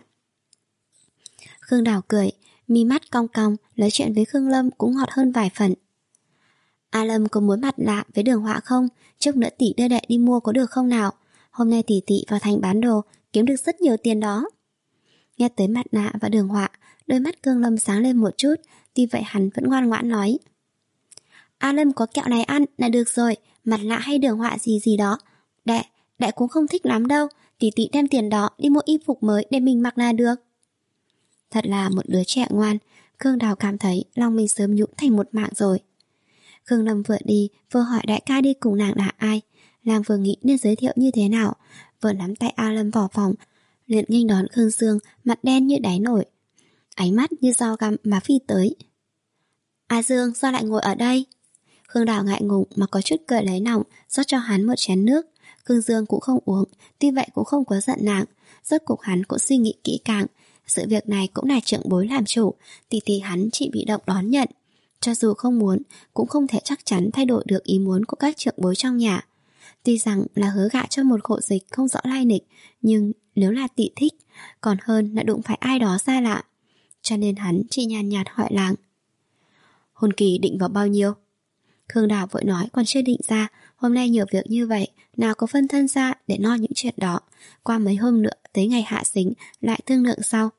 Khương Đào cười, mi mắt cong cong, nói chuyện với Khương Lâm cũng ngọt hơn vài phần. A Lâm có muốn mặt lạ với Đường Họa không? Chốc nữa tỷ đưa đệ đi mua có được không nào? Hôm nay tỷ tỷ vào thành bán đồ, kiếm được rất nhiều tiền đó. Nghe tới mặt nạ và Đường Họa, đôi mắt Khương Lâm sáng lên một chút, tuy vậy hắn vẫn ngoan ngoãn nói. A Lâm có kẹo này ăn là được rồi, mặt nạ hay Đường Họa gì gì đó. Đệ, đệ cũng không thích lắm đâu, tỷ tỷ đem tiền đó đi mua y phục mới để mình mặc là được. Thật là một đứa trẻ ngoan, Khương Đào cảm thấy lòng mình sớm nhũn thành một mảng rồi. Khương Lâm vừa đi, vừa hỏi đại ca đi cùng nàng là ai. Nàng vừa nghĩ nên giới thiệu như thế nào, vừa nắm tay A Lâm vào phòng, liền nghênh đón Khương Dương, mặt đen như đáy nổi, ánh mắt như dao găm mà phi tới. A Dương, sao lại ngồi ở đây? Khương Đào ngại ngùng mà có chút cười lấy lòng, rót cho hắn một chén nước. Khương Dương cũng không uống, tuy vậy cũng không có giận nàng. Rốt cuộc hắn cũng suy nghĩ kỹ càng, sự việc này cũng là trưởng bối làm chủ, tỷ tỷ hắn chỉ bị động đón nhận. Cho dù không muốn, cũng không thể chắc chắn thay đổi được ý muốn của các trưởng bối trong nhà. Tuy rằng là hứa gả cho một hộ dịch không rõ lai lịch, nhưng nếu là tỷ thích, còn hơn là đụng phải ai đó xa lạ. Cho nên hắn chỉ nhàn nhạt hỏi làng. Hôn kỳ định vào bao nhiêu? Khương Đào vội nói còn chưa định ra, hôm nay nhiều việc như vậy, nào có phân thân ra để lo những chuyện đó. Qua mấy hôm nữa, tới ngày hạ sinh, lại thương lượng sau.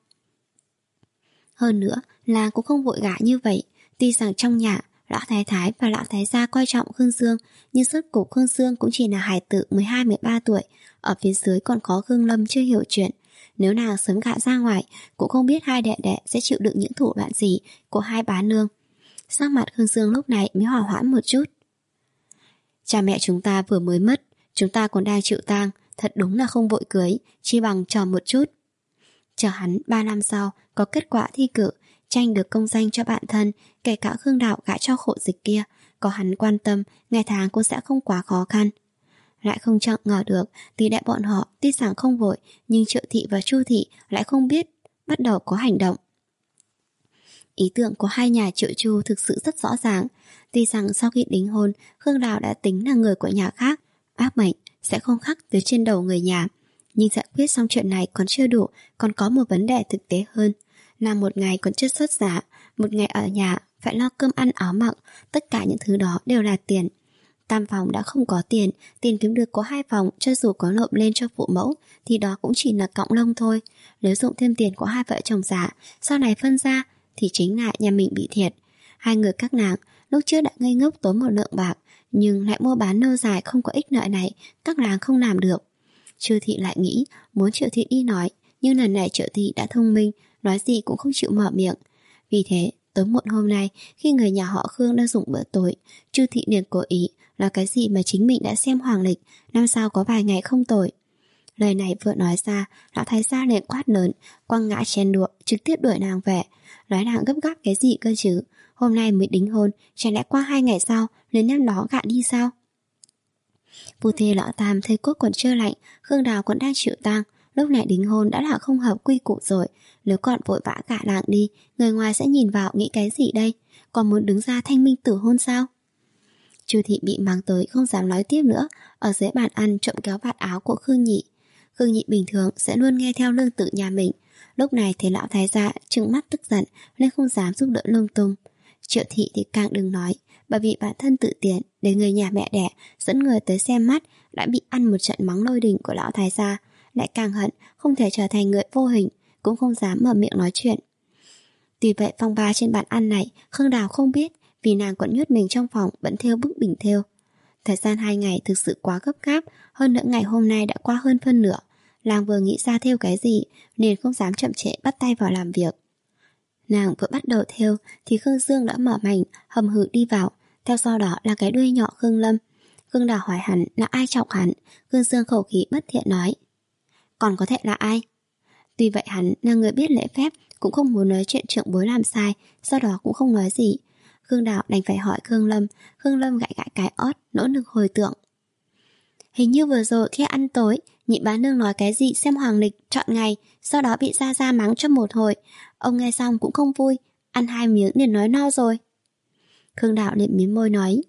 Hơn nữa, làng cũng không vội gả như vậy. Tuy rằng trong nhà, lão thái thái và lão thái gia coi trọng Khương Dương, nhưng suốt cuộc Khương Dương cũng chỉ là hài tử mười hai mười ba tuổi, ở phía dưới còn có Khương Lâm chưa hiểu chuyện. Nếu nàng sớm gả ra ngoài, cũng không biết hai đệ đệ sẽ chịu đựng những thủ đoạn gì của hai bá nương. Sắc mặt Khương Dương lúc này mới hòa hoãn một chút. Cha mẹ chúng ta vừa mới mất, chúng ta còn đang chịu tang, thật đúng là không vội cưới, chi bằng chờ một chút. Chờ hắn ba năm sau có kết quả thi cử, tranh được công danh cho bản thân, kể cả Khương Đạo gả cho khổ dịch kia, có hắn quan tâm, ngày tháng cũng sẽ không quá khó khăn. Lại không chọn ngờ được, tỷ đệ bọn họ tuy rằng không vội, nhưng Triệu thị và Chu thị lại không biết bắt đầu có hành động. Ý tưởng của hai nhà Triệu Chu thực sự rất rõ ràng. Tuy rằng sau khi đính hôn, Khương Đào đã tính là người của nhà khác, ác mệnh sẽ không khắc tới trên đầu người nhà. Nhưng giải quyết xong chuyện này còn chưa đủ, còn có một vấn đề thực tế hơn. Là một ngày còn chưa xuất giá, một ngày ở nhà phải lo cơm ăn áo mặc, tất cả những thứ đó đều là tiền. Tam phòng đã không có tiền, tiền kiếm được có hai phòng, cho dù có nộp lên cho phụ mẫu thì đó cũng chỉ là cọng lông thôi. Nếu dụng thêm tiền của hai vợ chồng già, sau này phân ra thì chính là nhà mình bị thiệt. Hai người các nàng lúc trước đã ngây ngốc tốn một lượng bạc, nhưng lại mua bán lâu dài không có ích lợi này, các nàng không làm được. Chư thị lại nghĩ muốn Triệu thị đi nói, nhưng lần này Triệu thị đã thông minh, nói gì cũng không chịu mở miệng. Vì thế tối muộn hôm nay, khi người nhà họ Khương đang dùng bữa tối, Chư thị liền cố ý là cái gì mà chính mình đã xem hoàng lịch, năm sau có vài ngày không tội. Lời này vừa nói ra, lão thái gia liền quát lớn, quăng ngã chén đũa, trực tiếp đuổi nàng về. Nói nàng gấp gáp cái gì cơ chứ? Hôm nay mới đính hôn, chẳng lẽ qua hai ngày sau liền đem đó gạ đi sao? Phu thê lão tam thấy cốt còn chưa lạnh, Khương Đào còn đang chịu tang. Lúc này đính hôn đã là không hợp quy củ rồi, nếu còn vội vã gạ làng đi, người ngoài sẽ nhìn vào nghĩ cái gì đây? Còn muốn đứng ra thanh minh tử hôn sao? Chu thị bị mang tới không dám nói tiếp nữa, ở dưới bàn ăn trộm kéo vạt áo của Khương Nhị. Khương Nhị bình thường sẽ luôn nghe theo lương tự nhà mình, lúc này thấy lão thái gia trừng mắt tức giận nên không dám giúp đỡ lung tung. Triệu thị thì càng đừng nói, bởi vì bản thân tự tiện để người nhà mẹ đẻ dẫn người tới xem mắt đã bị ăn một trận mắng lôi đình của lão thái gia, lại càng hận không thể trở thành người vô hình, cũng không dám mở miệng nói chuyện. Tuy vậy phong ba trên bàn ăn này Khương Đào không biết, vì nàng còn nhốt mình trong phòng bận thêu bức bình thêu. Thời gian hai ngày thực sự quá gấp gáp, hơn nữa ngày hôm nay đã qua hơn phân nửa. Nàng vừa nghĩ ra thêu cái gì nên không dám chậm trễ bắt tay vào làm việc. Nàng vừa bắt đầu thêu thì Khương Dương đã mở mảnh hầm hừ đi vào, theo sau đó là cái đuôi nhỏ Khương Lâm. Khương Đào hỏi hắn là ai chọc hắn, Khương Dương khẩu khí bất thiện nói: còn có thể là ai? Tuy vậy hắn là người biết lễ phép, cũng không muốn nói chuyện trưởng bối làm sai, sau đó cũng không nói gì. Khương Đào đành phải hỏi Khương Lâm. Khương Lâm gãi gãi cái ót, nỗ lực hồi tưởng. Hình như vừa rồi khi ăn tối, nhị bá nương nói cái gì xem hoàng lịch chọn ngày, sau đó bị Gia Gia mắng cho một hồi. Ông nghe xong cũng không vui, ăn hai miếng liền nói no rồi. Khương Đào liền mím môi nói: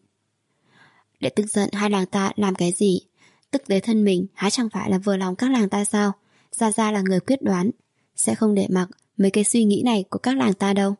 để tức giận hai làng ta làm cái gì? Tức tới thân mình há chẳng phải là vừa lòng các làng ta sao? Gia Gia là người quyết đoán, sẽ không để mặc mấy cái suy nghĩ này của các làng ta đâu.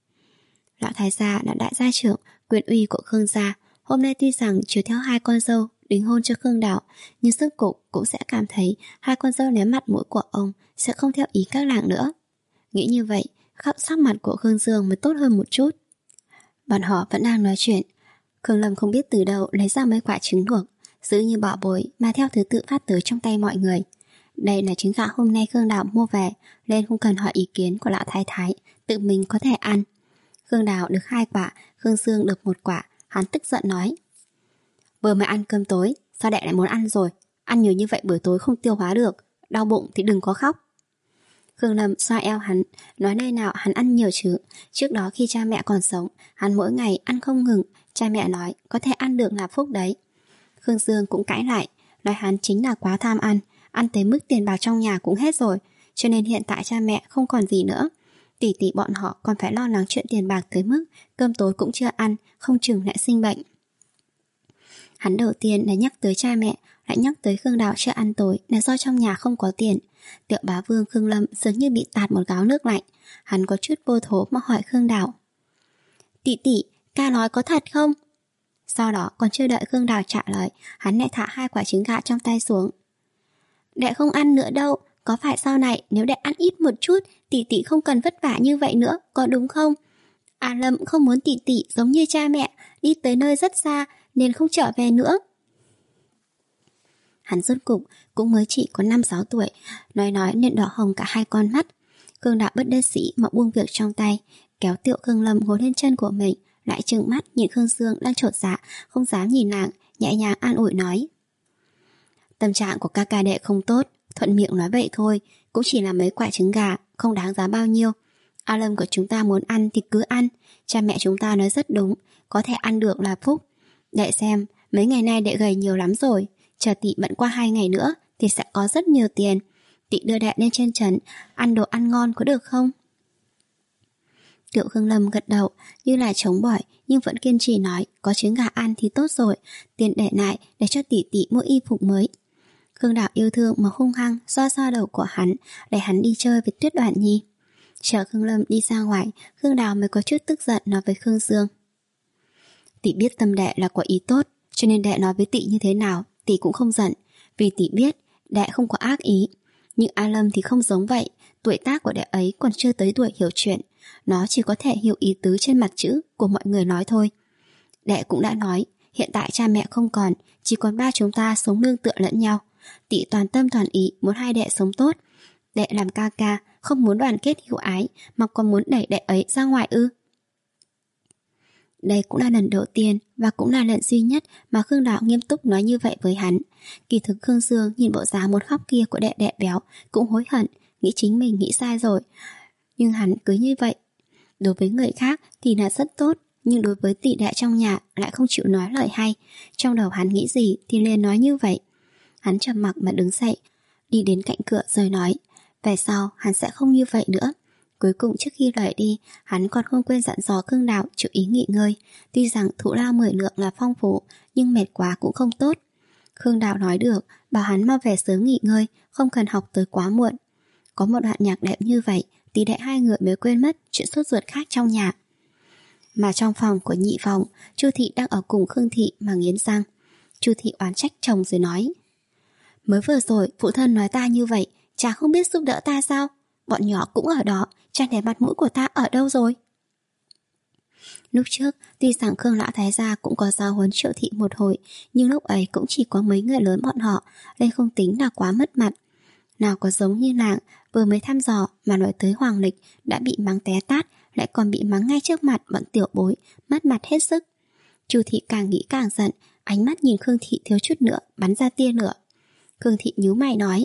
Lão thái gia là đại gia trưởng, quyền uy của Khương gia, hôm nay tuy rằng chiếu theo hai con dâu đính hôn cho Khương Đào, nhưng sức cục cũng sẽ cảm thấy hai con dâu ném mặt mũi của ông sẽ không theo ý các làng nữa. Nghĩ như vậy, khắp sắc mặt của Khương Dương mới tốt hơn một chút. Bọn họ vẫn đang nói chuyện. Khương Lâm không biết từ đâu lấy ra mấy quả trứng luộc, giữ như bảo bối mà theo thứ tự phát tới trong tay mọi người. Đây là trứng gà hôm nay Khương Đào mua về, nên không cần hỏi ý kiến của lão thái thái, tự mình có thể ăn. Khương Đào được hai quả, Khương Dương được một quả. Hắn tức giận nói: vừa mới ăn cơm tối, sao đệ lại muốn ăn rồi? Ăn nhiều như vậy buổi tối không tiêu hóa được, đau bụng thì đừng có khóc. Khương Lâm xoa eo hắn, nói nơi nào hắn ăn nhiều chứ. Trước đó khi cha mẹ còn sống, hắn mỗi ngày ăn không ngừng. Cha mẹ nói có thể ăn được là phúc đấy. Khương Dương cũng cãi lại, nói hắn chính là quá tham ăn, ăn tới mức tiền bạc trong nhà cũng hết rồi, cho nên hiện tại cha mẹ không còn gì nữa. Tỷ tỷ bọn họ còn phải lo lắng chuyện tiền bạc tới mức cơm tối cũng chưa ăn, không chừng lại sinh bệnh. Hắn đầu tiên là nhắc tới cha mẹ, lại nhắc tới Khương Đào chưa ăn tối là do trong nhà không có tiền. Tiểu bá vương Khương Lâm dường như bị tạt một gáo nước lạnh. Hắn có chút vô thố mà hỏi Khương Đào: tỷ tỷ, ca nói có thật không? Sau đó còn chưa đợi Khương Đào trả lời, hắn lại thả hai quả trứng gà trong tay xuống. Đệ không ăn nữa đâu, có phải sau này nếu đệ ăn ít một chút, tỷ tỷ không cần vất vả như vậy nữa, có đúng không? A Lâm không muốn tỷ tỷ giống như cha mẹ, đi tới nơi rất xa nên không trở về nữa. Hắn rốt cục cũng mới chỉ có năm sáu tuổi, nói nói nên đỏ hồng cả hai con mắt. Khương Đạo bất đắc dĩ mà buông việc trong tay, kéo Tiểu Khương Lâm ngồi lên chân của mình, lại trừng mắt nhìn Khương Dương đang chột dạ, không dám nhìn nàng, nhẹ nhàng an ủi nói: tâm trạng của ca ca đệ không tốt, thuận miệng nói vậy thôi, cũng chỉ là mấy quả trứng gà, không đáng giá bao nhiêu. A Lâm của chúng ta muốn ăn thì cứ ăn, cha mẹ chúng ta nói rất đúng, có thể ăn được là phúc. Đệ xem, mấy ngày nay đệ gầy nhiều lắm rồi, chờ tỷ bận qua hai ngày nữa thì sẽ có rất nhiều tiền. Tỷ đưa đệ lên trên trấn ăn đồ ăn ngon có được không? Tiểu Khương Lâm gật đầu như là chống bỏi, nhưng vẫn kiên trì nói có trứng gà ăn thì tốt rồi, tiền để lại để cho tỷ tỷ mua y phục mới. Khương Đạo yêu thương mà hung hăng xoa xoa đầu của hắn, để hắn đi chơi với Tuyết Đoản Nhi. Chờ Khương Lâm đi ra ngoài, Khương Đào mới có chút tức giận nói với Khương Dương: tỷ biết tâm đệ là có ý tốt, cho nên đệ nói với tỷ như thế nào tỷ cũng không giận, vì tỷ biết đệ không có ác ý. Nhưng A Lâm thì không giống vậy, tuổi tác của đệ ấy còn chưa tới tuổi hiểu chuyện. Nó chỉ có thể hiểu ý tứ trên mặt chữ của mọi người nói thôi. Đệ cũng đã nói, hiện tại cha mẹ không còn, chỉ còn ba chúng ta sống nương tựa lẫn nhau. Tỷ toàn tâm toàn ý muốn hai đệ sống tốt. Đệ làm ca ca, không muốn đoàn kết hữu ái, mà còn muốn đẩy đệ ấy ra ngoài ư? Đây cũng là lần đầu tiên và cũng là lần duy nhất mà Khương Đào nghiêm túc nói như vậy với hắn. Kỳ thực Khương Dương nhìn bộ dáng muốn khóc kia của đệ đệ béo cũng hối hận, nghĩ chính mình nghĩ sai rồi. Nhưng hắn cứ như vậy. Đối với người khác thì là rất tốt, nhưng đối với tỷ đệ trong nhà lại không chịu nói lời hay. Trong đầu hắn nghĩ gì thì liền nói như vậy. Hắn trầm mặc mà đứng dậy, đi đến cạnh cửa rồi nói, về sau hắn sẽ không như vậy nữa. Cuối cùng trước khi rời đi, hắn còn không quên dặn dò Khương Đào chú ý nghỉ ngơi. Tuy rằng thụ lao mười lượng là phong phú, nhưng mệt quá cũng không tốt. Khương Đào nói được, bảo hắn mau về sớm nghỉ ngơi, không cần học tới quá muộn. Có một đoạn nhạc đẹp như vậy, tỷ đệ hai người mới quên mất chuyện sốt ruột khác trong nhà. Mà trong phòng của nhị phòng, Chu Thị đang ở cùng Khương Thị mà nghiến răng. Chu Thị oán trách chồng rồi nói, mới vừa rồi phụ thân nói ta như vậy, cha không biết giúp đỡ ta sao? Bọn nhỏ cũng ở đó, cha để mặt mũi của ta ở đâu rồi? Lúc trước, tuy rằng Khương Lão Thái Gia cũng có giáo huấn Triệu Thị một hồi, nhưng lúc ấy cũng chỉ có mấy người lớn bọn họ, nên không tính là quá mất mặt. Nào có giống như nàng, vừa mới thăm dò mà nói tới Hoàng Lịch đã bị mắng té tát, lại còn bị mắng ngay trước mặt bọn tiểu bối, mất mặt hết sức. Chu Thị càng nghĩ càng giận, ánh mắt nhìn Khương Thị thiếu chút nữa bắn ra tia lửa. Khương Thị nhíu mày nói,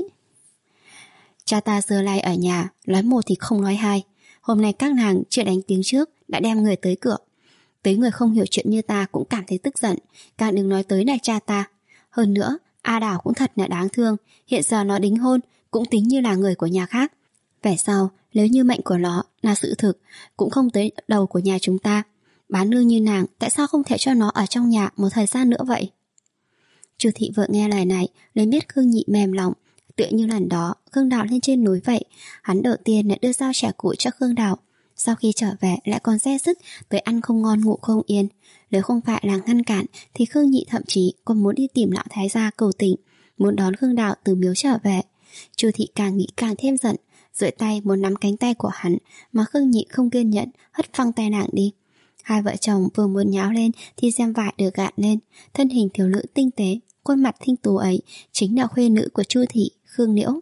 cha ta giờ này ở nhà, nói một thì không nói hai. Hôm nay các nàng chưa đánh tiếng trước đã đem người tới cửa. Tới người không hiểu chuyện như ta cũng cảm thấy tức giận, càng đừng nói tới là cha ta. Hơn nữa, A Đào cũng thật là đáng thương, hiện giờ nó đính hôn cũng tính như là người của nhà khác. Về sau, nếu như mệnh của nó là sự thực, cũng không tới đầu của nhà chúng ta. Bán nương như nàng, tại sao không thể cho nó ở trong nhà một thời gian nữa vậy? Chu Thị vợ nghe lời này, nên biết Khương Nhị mềm lòng. Tựa như lần đó Khương Đào lên trên núi vậy, hắn đầu tiên lại đưa dao chẻ củi cho Khương Đào, sau khi trở về lại còn re sức tới ăn không ngon ngủ không yên. Nếu không phải là ngăn cản thì Khương Nhị thậm chí còn muốn đi tìm Lão Thái Gia cầu tình, muốn đón Khương Đào từ miếu trở về. Chu Thị càng nghĩ càng thêm giận, duỗi tay muốn nắm cánh tay của hắn, mà Khương Nhị không kiên nhẫn hất phăng tay nàng đi. Hai vợ chồng vừa muốn nháo lên thì xem vải được gạn lên, thân hình thiếu nữ tinh tế, khuôn mặt thanh tú ấy chính là khuê nữ của Chu Thị, Khương Liễu.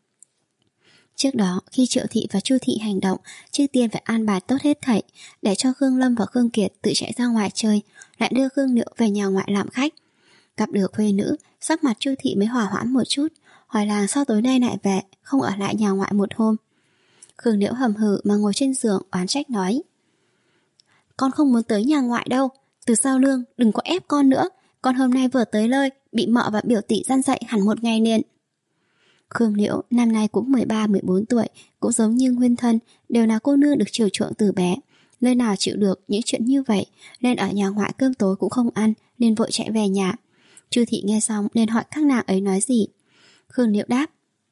Trước đó, khi Triệu Thị và Chu Thị hành động, trước tiên phải an bài tốt hết thảy, để cho Khương Lâm và Khương Kiệt tự chạy ra ngoài chơi, lại đưa Khương Liễu về nhà ngoại làm khách. Gặp được khuê nữ, sắc mặt Chu Thị mới hòa hoãn một chút, hỏi làng sao tối nay lại về, không ở lại nhà ngoại một hôm. Khương Liễu hầm hừ mà ngồi trên giường oán trách nói, con không muốn tới nhà ngoại đâu, từ sau lương đừng có ép con nữa, con hôm nay vừa tới nơi, bị mợ và biểu tỷ gian dạy hẳn một ngày liền. Khương Liễu năm nay cũng mười ba mười bốn tuổi, cũng giống như Nguyên Thân, đều là cô nương được chiều chuộng từ bé. Nơi nào chịu được những chuyện như vậy, nên ở nhà ngoại cơm tối cũng không ăn, nên vội chạy về nhà. Chu Thị nghe xong nên hỏi các nàng ấy nói gì. Khương Liễu đáp,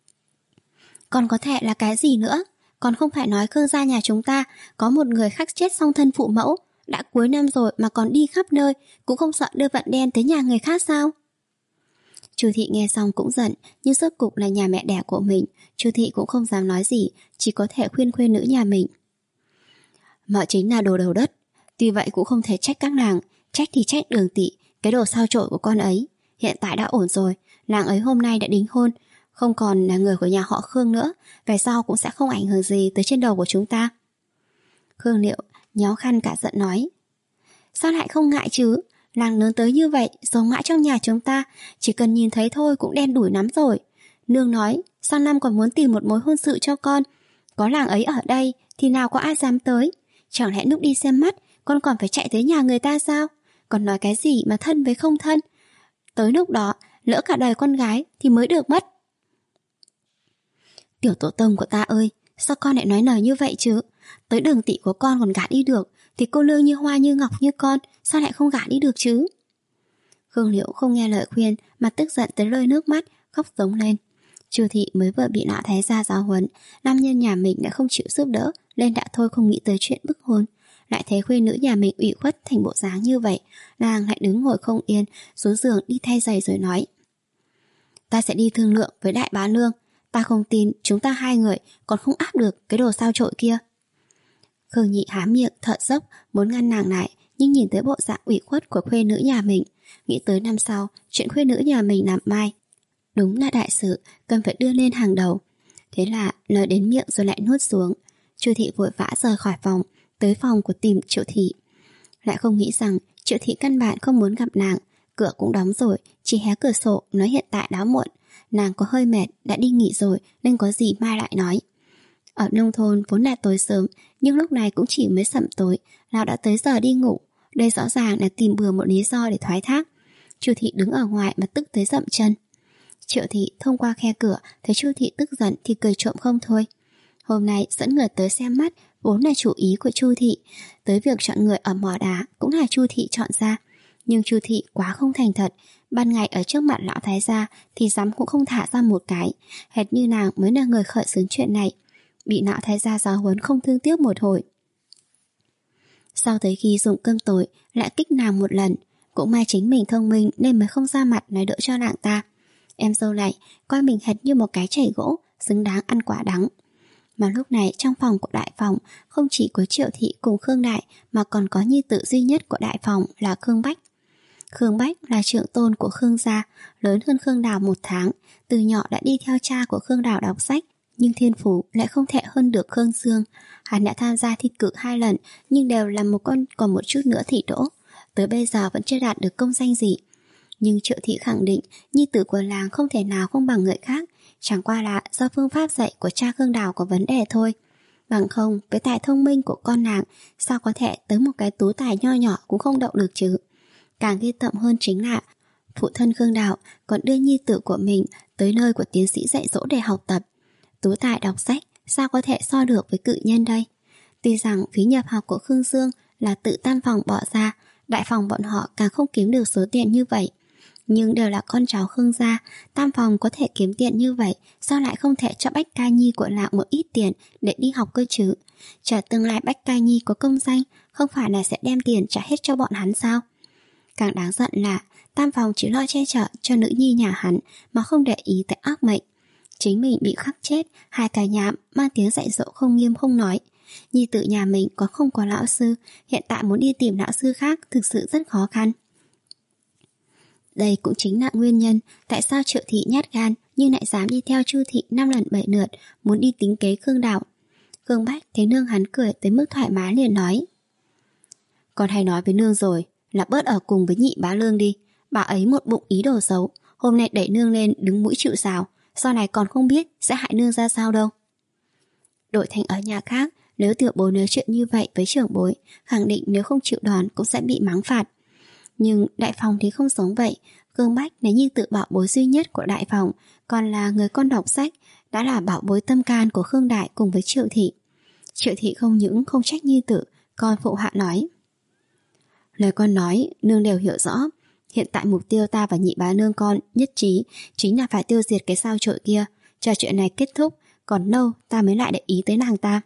còn có thể là cái gì nữa? Còn không phải nói Khương gia nhà chúng ta có một người khác chết song thân phụ mẫu, đã cuối năm rồi mà còn đi khắp nơi, cũng không sợ đưa vận đen tới nhà người khác sao? Chu Thị nghe xong cũng giận, nhưng rốt cục là nhà mẹ đẻ của mình, Chu Thị cũng không dám nói gì, chỉ có thể khuyên khuê nữ nhà mình. Mợ chính là đồ đầu đất, tuy vậy cũng không thể trách các nàng, trách thì trách Đường tỷ, cái đồ sao chổi của con ấy. Hiện tại đã ổn rồi, nàng ấy hôm nay đã đính hôn, không còn là người của nhà họ Khương nữa, về sau cũng sẽ không ảnh hưởng gì tới trên đầu của chúng ta. Khương Liễu nhéo khăn cả giận nói, sao lại không ngại chứ? Nàng lớn tới như vậy, sống mãi trong nhà chúng ta, chỉ cần nhìn thấy thôi cũng đen đủi lắm rồi. Nương nói, sang năm còn muốn tìm một mối hôn sự cho con. Có làng ấy ở đây, thì nào có ai dám tới. Chẳng lẽ lúc đi xem mắt, con còn phải chạy tới nhà người ta sao? Còn nói cái gì mà thân với không thân? Tới lúc đó, lỡ cả đời con gái thì mới được mất. Tiểu tổ tông của ta ơi, sao con lại nói lời như vậy chứ? Tới Đường tỷ của con còn gả đi được, thì cô nương như hoa như ngọc như con sao lại không gả đi được chứ? Khương Liễu không nghe lời khuyên mà tức giận tới rơi nước mắt, khóc giống lên. Chu Thị mới vừa bị Lão Thái Gia giáo huấn, nam nhân nhà mình đã không chịu giúp đỡ, nên đã thôi không nghĩ tới chuyện bức hôn. Lại thấy khuê nữ nhà mình ủy khuất thành bộ dáng như vậy, nàng lại đứng ngồi không yên, xuống giường đi thay giày rồi nói, ta sẽ đi thương lượng với đại bá nương, ta không tin chúng ta hai người còn không áp được cái đồ sao chổi kia. Khương Nhị há miệng thở dốc muốn ngăn nàng lại, nhưng nhìn tới bộ dạng ủy khuất của khuê nữ nhà mình, nghĩ tới năm sau chuyện khuê nữ nhà mình làm mai, đúng là đại sự cần phải đưa lên hàng đầu. Thế là lời đến miệng rồi lại nuốt xuống. Chu Thị vội vã rời khỏi phòng, tới phòng của tìm Triệu Thị. Lại không nghĩ rằng Triệu Thị căn bản không muốn gặp nàng, cửa cũng đóng rồi, chỉ hé cửa sổ nói hiện tại đã muộn, nàng có hơi mệt, đã đi nghỉ rồi nên có gì mai lại nói. Ở nông thôn vốn là tối sớm, nhưng lúc này cũng chỉ mới sẩm tối, nào đã tới giờ đi ngủ. Đây rõ ràng là tìm bừa một lý do để thoái thác. Chu Thị đứng ở ngoài mà tức tới dậm chân. Triệu Thị thông qua khe cửa thấy Chu Thị tức giận thì cười trộm không thôi. Hôm nay dẫn người tới xem mắt vốn là chủ ý của Chu Thị, tới việc chọn người ở mỏ đá cũng là Chu Thị chọn ra. Nhưng Chu Thị quá không thành thật, ban ngày ở trước mặt lão thái gia thì dám cũng không thả ra một cái, hệt như nàng mới là người khởi xướng chuyện này. Bị lão thái gia giáo huấn không thương tiếc một hồi. Sau tới khi dùng cơm tối lại kích nàng một lần, cũng may chính mình thông minh nên mới không ra mặt nói đỡ cho nàng ta. Em dâu này coi mình hệt như một cái chảy gỗ, xứng đáng ăn quả đắng. Mà lúc này trong phòng của đại phòng không chỉ có Triệu Thị cùng Khương Đại mà còn có nhi tử duy nhất của đại phòng là Khương Bách. Khương Bách là trưởng tôn của Khương gia, lớn hơn Khương Đào một tháng, từ nhỏ đã đi theo cha của Khương Đào đọc sách, nhưng thiên phú lại không thể hơn được Khương Dương. Hắn đã tham gia thi cử hai lần nhưng đều là một con còn một chút nữa thì đỗ, tới bây giờ vẫn chưa đạt được công danh gì. Nhưng Triệu Thị khẳng định nhi tử của làng không thể nào không bằng người khác, chẳng qua là do phương pháp dạy của cha Khương Đào có vấn đề thôi. Bằng không, với tài thông minh của con nàng, sao có thể tới một cái tú tài nho nhỏ cũng không đậu được chứ. Càng ghê tởm hơn chính là phụ thân Khương Đào còn đưa nhi tử của mình tới nơi của tiến sĩ dạy dỗ để học tập. Tú tài đọc sách sao có thể so được với cự nhân đây. Tuy rằng phí nhập học của Khương Dương là tự tam phòng bỏ ra, đại phòng bọn họ càng không kiếm được số tiền như vậy, nhưng đều là con cháu Khương gia, tam phòng có thể kiếm tiền như vậy, sao lại không thể cho Bách Ca Nhi của làng một ít tiền để đi học cơ chứ? Chờ tương lai Bách Ca Nhi có công danh, không phải là sẽ đem tiền trả hết cho bọn hắn sao? Càng đáng giận là tam phòng chỉ lo che chở cho nữ nhi nhà hắn mà không để ý tới ác mệnh. Chính mình bị khắc chết, hai cả nhà mang tiếng dạy dỗ không nghiêm không nói. Nhi tự nhà mình còn không có lão sư, hiện tại muốn đi tìm lão sư khác thực sự rất khó khăn. Đây cũng chính là nguyên nhân tại sao Triệu Thị nhát gan nhưng lại dám đi theo Chu Thị năm lần bảy lượt muốn đi tính kế Khương Đào. Khương Bách thấy nương hắn cười tới mức thoải mái liền nói: Con hay nói với nương rồi là bớt ở cùng với nhị bá Lương đi, bà ấy một bụng ý đồ xấu, hôm nay đẩy nương lên đứng mũi chịu sào, sau này còn không biết sẽ hại nương ra sao đâu. Đổi thành ở nhà khác, nếu tiểu bối nói chuyện như vậy với trưởng bối, khẳng định nếu không chịu đòn cũng sẽ bị mắng phạt. Nhưng đại phòng thì không giống vậy. Khương Bách nếu như tự bảo bối duy nhất của đại phòng, còn là người con đọc sách, đã là bảo bối tâm can của Khương Đại cùng với Triệu Thị. Triệu Thị không những không trách nhi tử, còn phụ hạ nói: Lời con nói nương đều hiểu rõ. Hiện tại mục tiêu ta và nhị bá nương con nhất trí chính là phải tiêu diệt cái sao chổi kia. Chờ chuyện này kết thúc, còn lâu ta mới lại để ý tới nàng ta.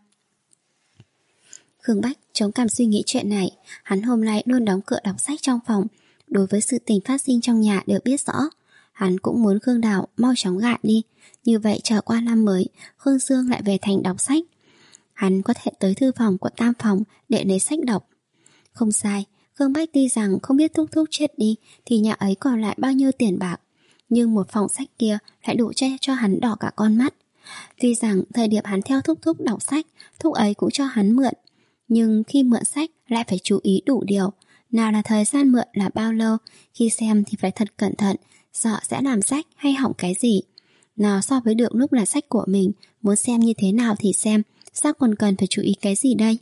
Khương Bách chống cằm suy nghĩ chuyện này. Hắn hôm nay luôn đóng cửa đọc sách trong phòng, đối với sự tình phát sinh trong nhà đều biết rõ. Hắn cũng muốn Khương Đào mau chóng gạn đi, như vậy chờ qua năm mới Khương Dương lại về thành đọc sách. Hắn có thể tới thư phòng của tam phòng để lấy sách đọc. Không sai, Khương Bách tuy rằng không biết thúc thúc chết đi thì nhà ấy còn lại bao nhiêu tiền bạc, nhưng một phòng sách kia lại đủ che cho hắn đỏ cả con mắt. Tuy rằng thời điểm hắn theo thúc thúc đọc sách, thúc ấy cũng cho hắn mượn, nhưng khi mượn sách lại phải chú ý đủ điều. Nào là thời gian mượn là bao lâu, khi xem thì phải thật cẩn thận, sợ sẽ làm sách hay hỏng cái gì. Nào so với được lúc là sách của mình, muốn xem như thế nào thì xem, sao còn cần phải chú ý cái gì đây?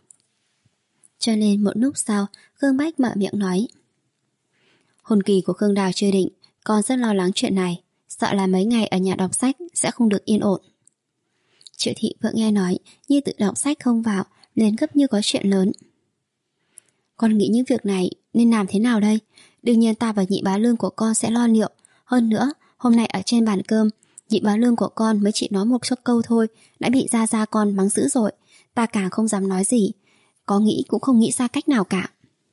Cho nên một lúc sau, Khương Bách mở miệng nói: Hôn kỳ của Khương Đào chưa định, con rất lo lắng chuyện này, sợ là mấy ngày ở nhà đọc sách sẽ không được yên ổn. Triệu Thị vừa nghe nói nhi tự đọc sách không vào, liền gấp như có chuyện lớn. Con nghĩ những việc này nên làm thế nào đây? Đương nhiên ta và nhị bá Lương của con sẽ lo liệu. Hơn nữa, hôm nay ở trên bàn cơm, nhị bá Lương của con mới chỉ nói một số câu thôi đã bị gia gia con mắng dữ rồi. Ta càng không dám nói gì, có nghĩ cũng không nghĩ ra cách nào cả.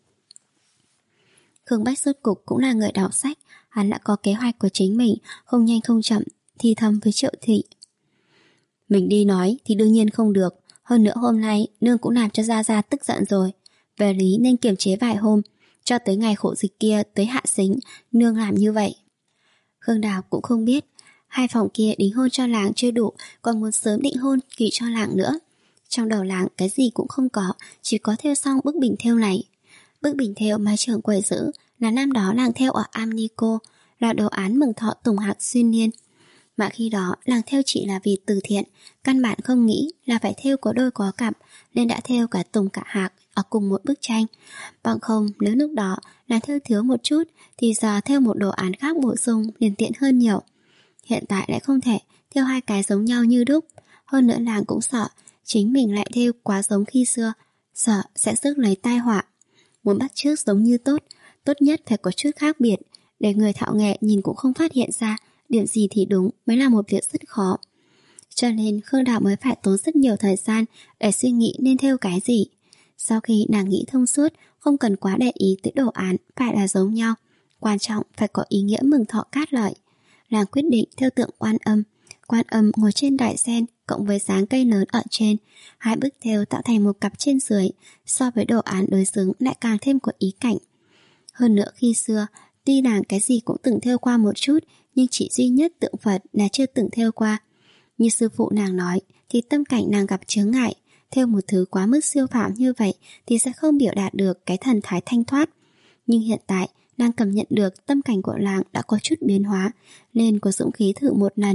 Khương Bách rốt cục cũng là người đọc sách, hắn đã có kế hoạch của chính mình, không nhanh không chậm thì thầm với Triệu Thị: Mình đi nói thì đương nhiên không được, Hơn nữa hôm nay nương cũng làm cho Gia Gia tức giận rồi. Về lý nên kiềm chế vài hôm, cho tới ngày khổ dịch kia tới hạ sính, nương làm như vậy. Khương Đào cũng không biết, hai phòng kia đính hôn cho làng chưa đủ, còn muốn sớm định hôn kỳ cho làng nữa. Trong đầu làng cái gì cũng không có, chỉ có thêu xong bức bình thêu này. Bức bình thêu mà trưởng quầy giữ là năm đó làng thêu ở Amnico, là đồ án mừng thọ Tùng Hạc xuyên niên. Mà khi đó làng thêu chỉ là vì từ thiện, căn bản không nghĩ là phải thêu có đôi có cặp, nên đã thêu cả Tùng cả Hạc ở cùng một bức tranh. Bằng không nếu lúc đó làng thêu thiếu một chút thì giờ thêu một đồ án khác bổ sung liền tiện hơn nhiều. Hiện tại lại không thể thêu hai cái giống nhau như đúc. Hơn nữa làng cũng sợ chính mình lại thêu quá giống khi xưa, sợ sẽ rước lấy tai họa. Muốn bắt chước giống như tốt, tốt nhất phải có chút khác biệt, để người thạo nghệ nhìn cũng không phát hiện ra điểm gì thì đúng mới là một việc rất khó. Cho nên Khương Đào mới phải tốn rất nhiều thời gian để suy nghĩ nên thêu cái gì. Sau khi nàng nghĩ thông suốt, không cần quá để ý tới đồ án phải là giống nhau, quan trọng phải có ý nghĩa mừng thọ cát lợi. Nàng quyết định thêu tượng Quan Âm. Quan Âm ngồi trên đại sen cộng với dáng cây lớn ở trên, hai bức thêu tạo thành một cặp trên dưới, so với đồ án đối xứng lại càng thêm có ý cảnh. Hơn nữa khi xưa, tuy nàng cái gì cũng từng thêu qua một chút, nhưng chỉ duy nhất tượng Phật là chưa từng thêu qua. Như sư phụ nàng nói, thì tâm cảnh nàng gặp chướng ngại, thêu một thứ quá mức siêu phàm như vậy thì sẽ không biểu đạt được cái thần thái thanh thoát. Nhưng hiện tại, nàng cảm nhận được tâm cảnh của làng đã có chút biến hóa, nên có dũng khí thử một lần.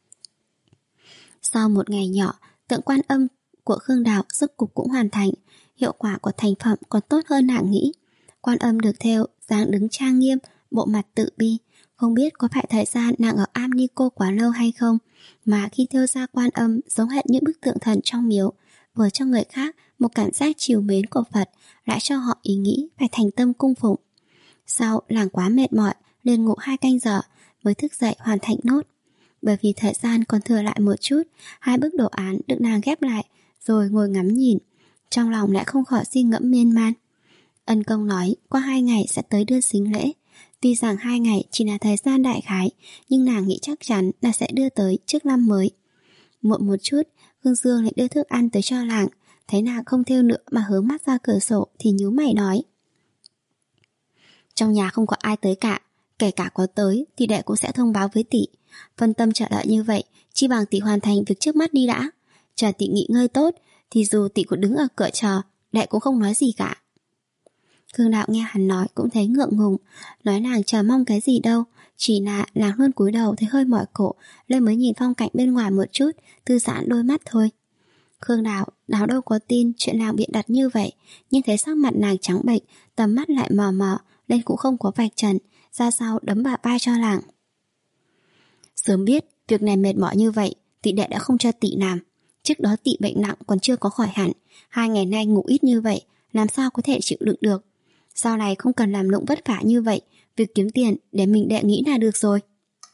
Sau một ngày nhỏ, tượng Quan Âm của Khương Đào rốt cục cũng hoàn thành. Hiệu quả của thành phẩm còn tốt hơn nàng nghĩ. Quan Âm được thêu dáng đứng trang nghiêm, bộ mặt tự bi. Không biết có phải thời gian nàng ở Amnico quá lâu hay không, mà khi thêu ra Quan Âm giống hệt những bức tượng thần trong miếu, vừa cho người khác một cảm giác trìu mến của Phật, lại cho họ ý nghĩ phải thành tâm cung phụng. Sau làng quá mệt mỏi, liền ngủ hai canh giờ mới thức dậy hoàn thành nốt. Bởi vì thời gian còn thừa lại một chút, hai bức đồ án được nàng ghép lại, rồi ngồi ngắm nhìn. Trong lòng lại không khỏi suy ngẫm miên man. Ân Công nói qua hai ngày sẽ tới đưa sính lễ. Tuy rằng hai ngày chỉ là thời gian đại khái, nhưng nàng nghĩ chắc chắn là sẽ đưa tới trước năm mới. Muộn một chút, Khương Dương lại đưa thức ăn tới cho làng. Thấy nàng không thêu nữa mà hướng mắt ra cửa sổ thì nhíu mày nói: trong nhà không có ai tới cả, kể cả có tới thì đệ cũng sẽ thông báo với tỷ. Phân tâm chờ đợi như vậy, chi bằng tỷ hoàn thành việc trước mắt đi đã. Chờ tỷ nghỉ ngơi tốt thì dù tỷ có đứng ở cửa chờ, đệ cũng không nói gì cả. Khương Đạo nghe hắn nói cũng thấy ngượng ngùng, nói nàng chờ mong cái gì đâu, chỉ là nàng luôn cúi đầu thấy hơi mỏi cổ, nên mới nhìn phong cảnh bên ngoài một chút, thư giãn đôi mắt thôi. Khương Đạo, Đào đâu có tin chuyện nàng bịa đặt như vậy, nhưng thấy sắc mặt nàng trắng bệch, tầm mắt lại mờ mờ, nên cũng không có vạch trần, ra sau đấm bả vai cho làng. Sớm biết việc này mệt mỏi như vậy, tỷ đệ đã không cho tỷ làm. Trước đó tỷ bệnh nặng còn chưa có khỏi hẳn, hai ngày nay ngủ ít như vậy, làm sao có thể chịu đựng được. Sau này không cần làm lụng vất vả như vậy, việc kiếm tiền để mình đệ nghĩ là được rồi.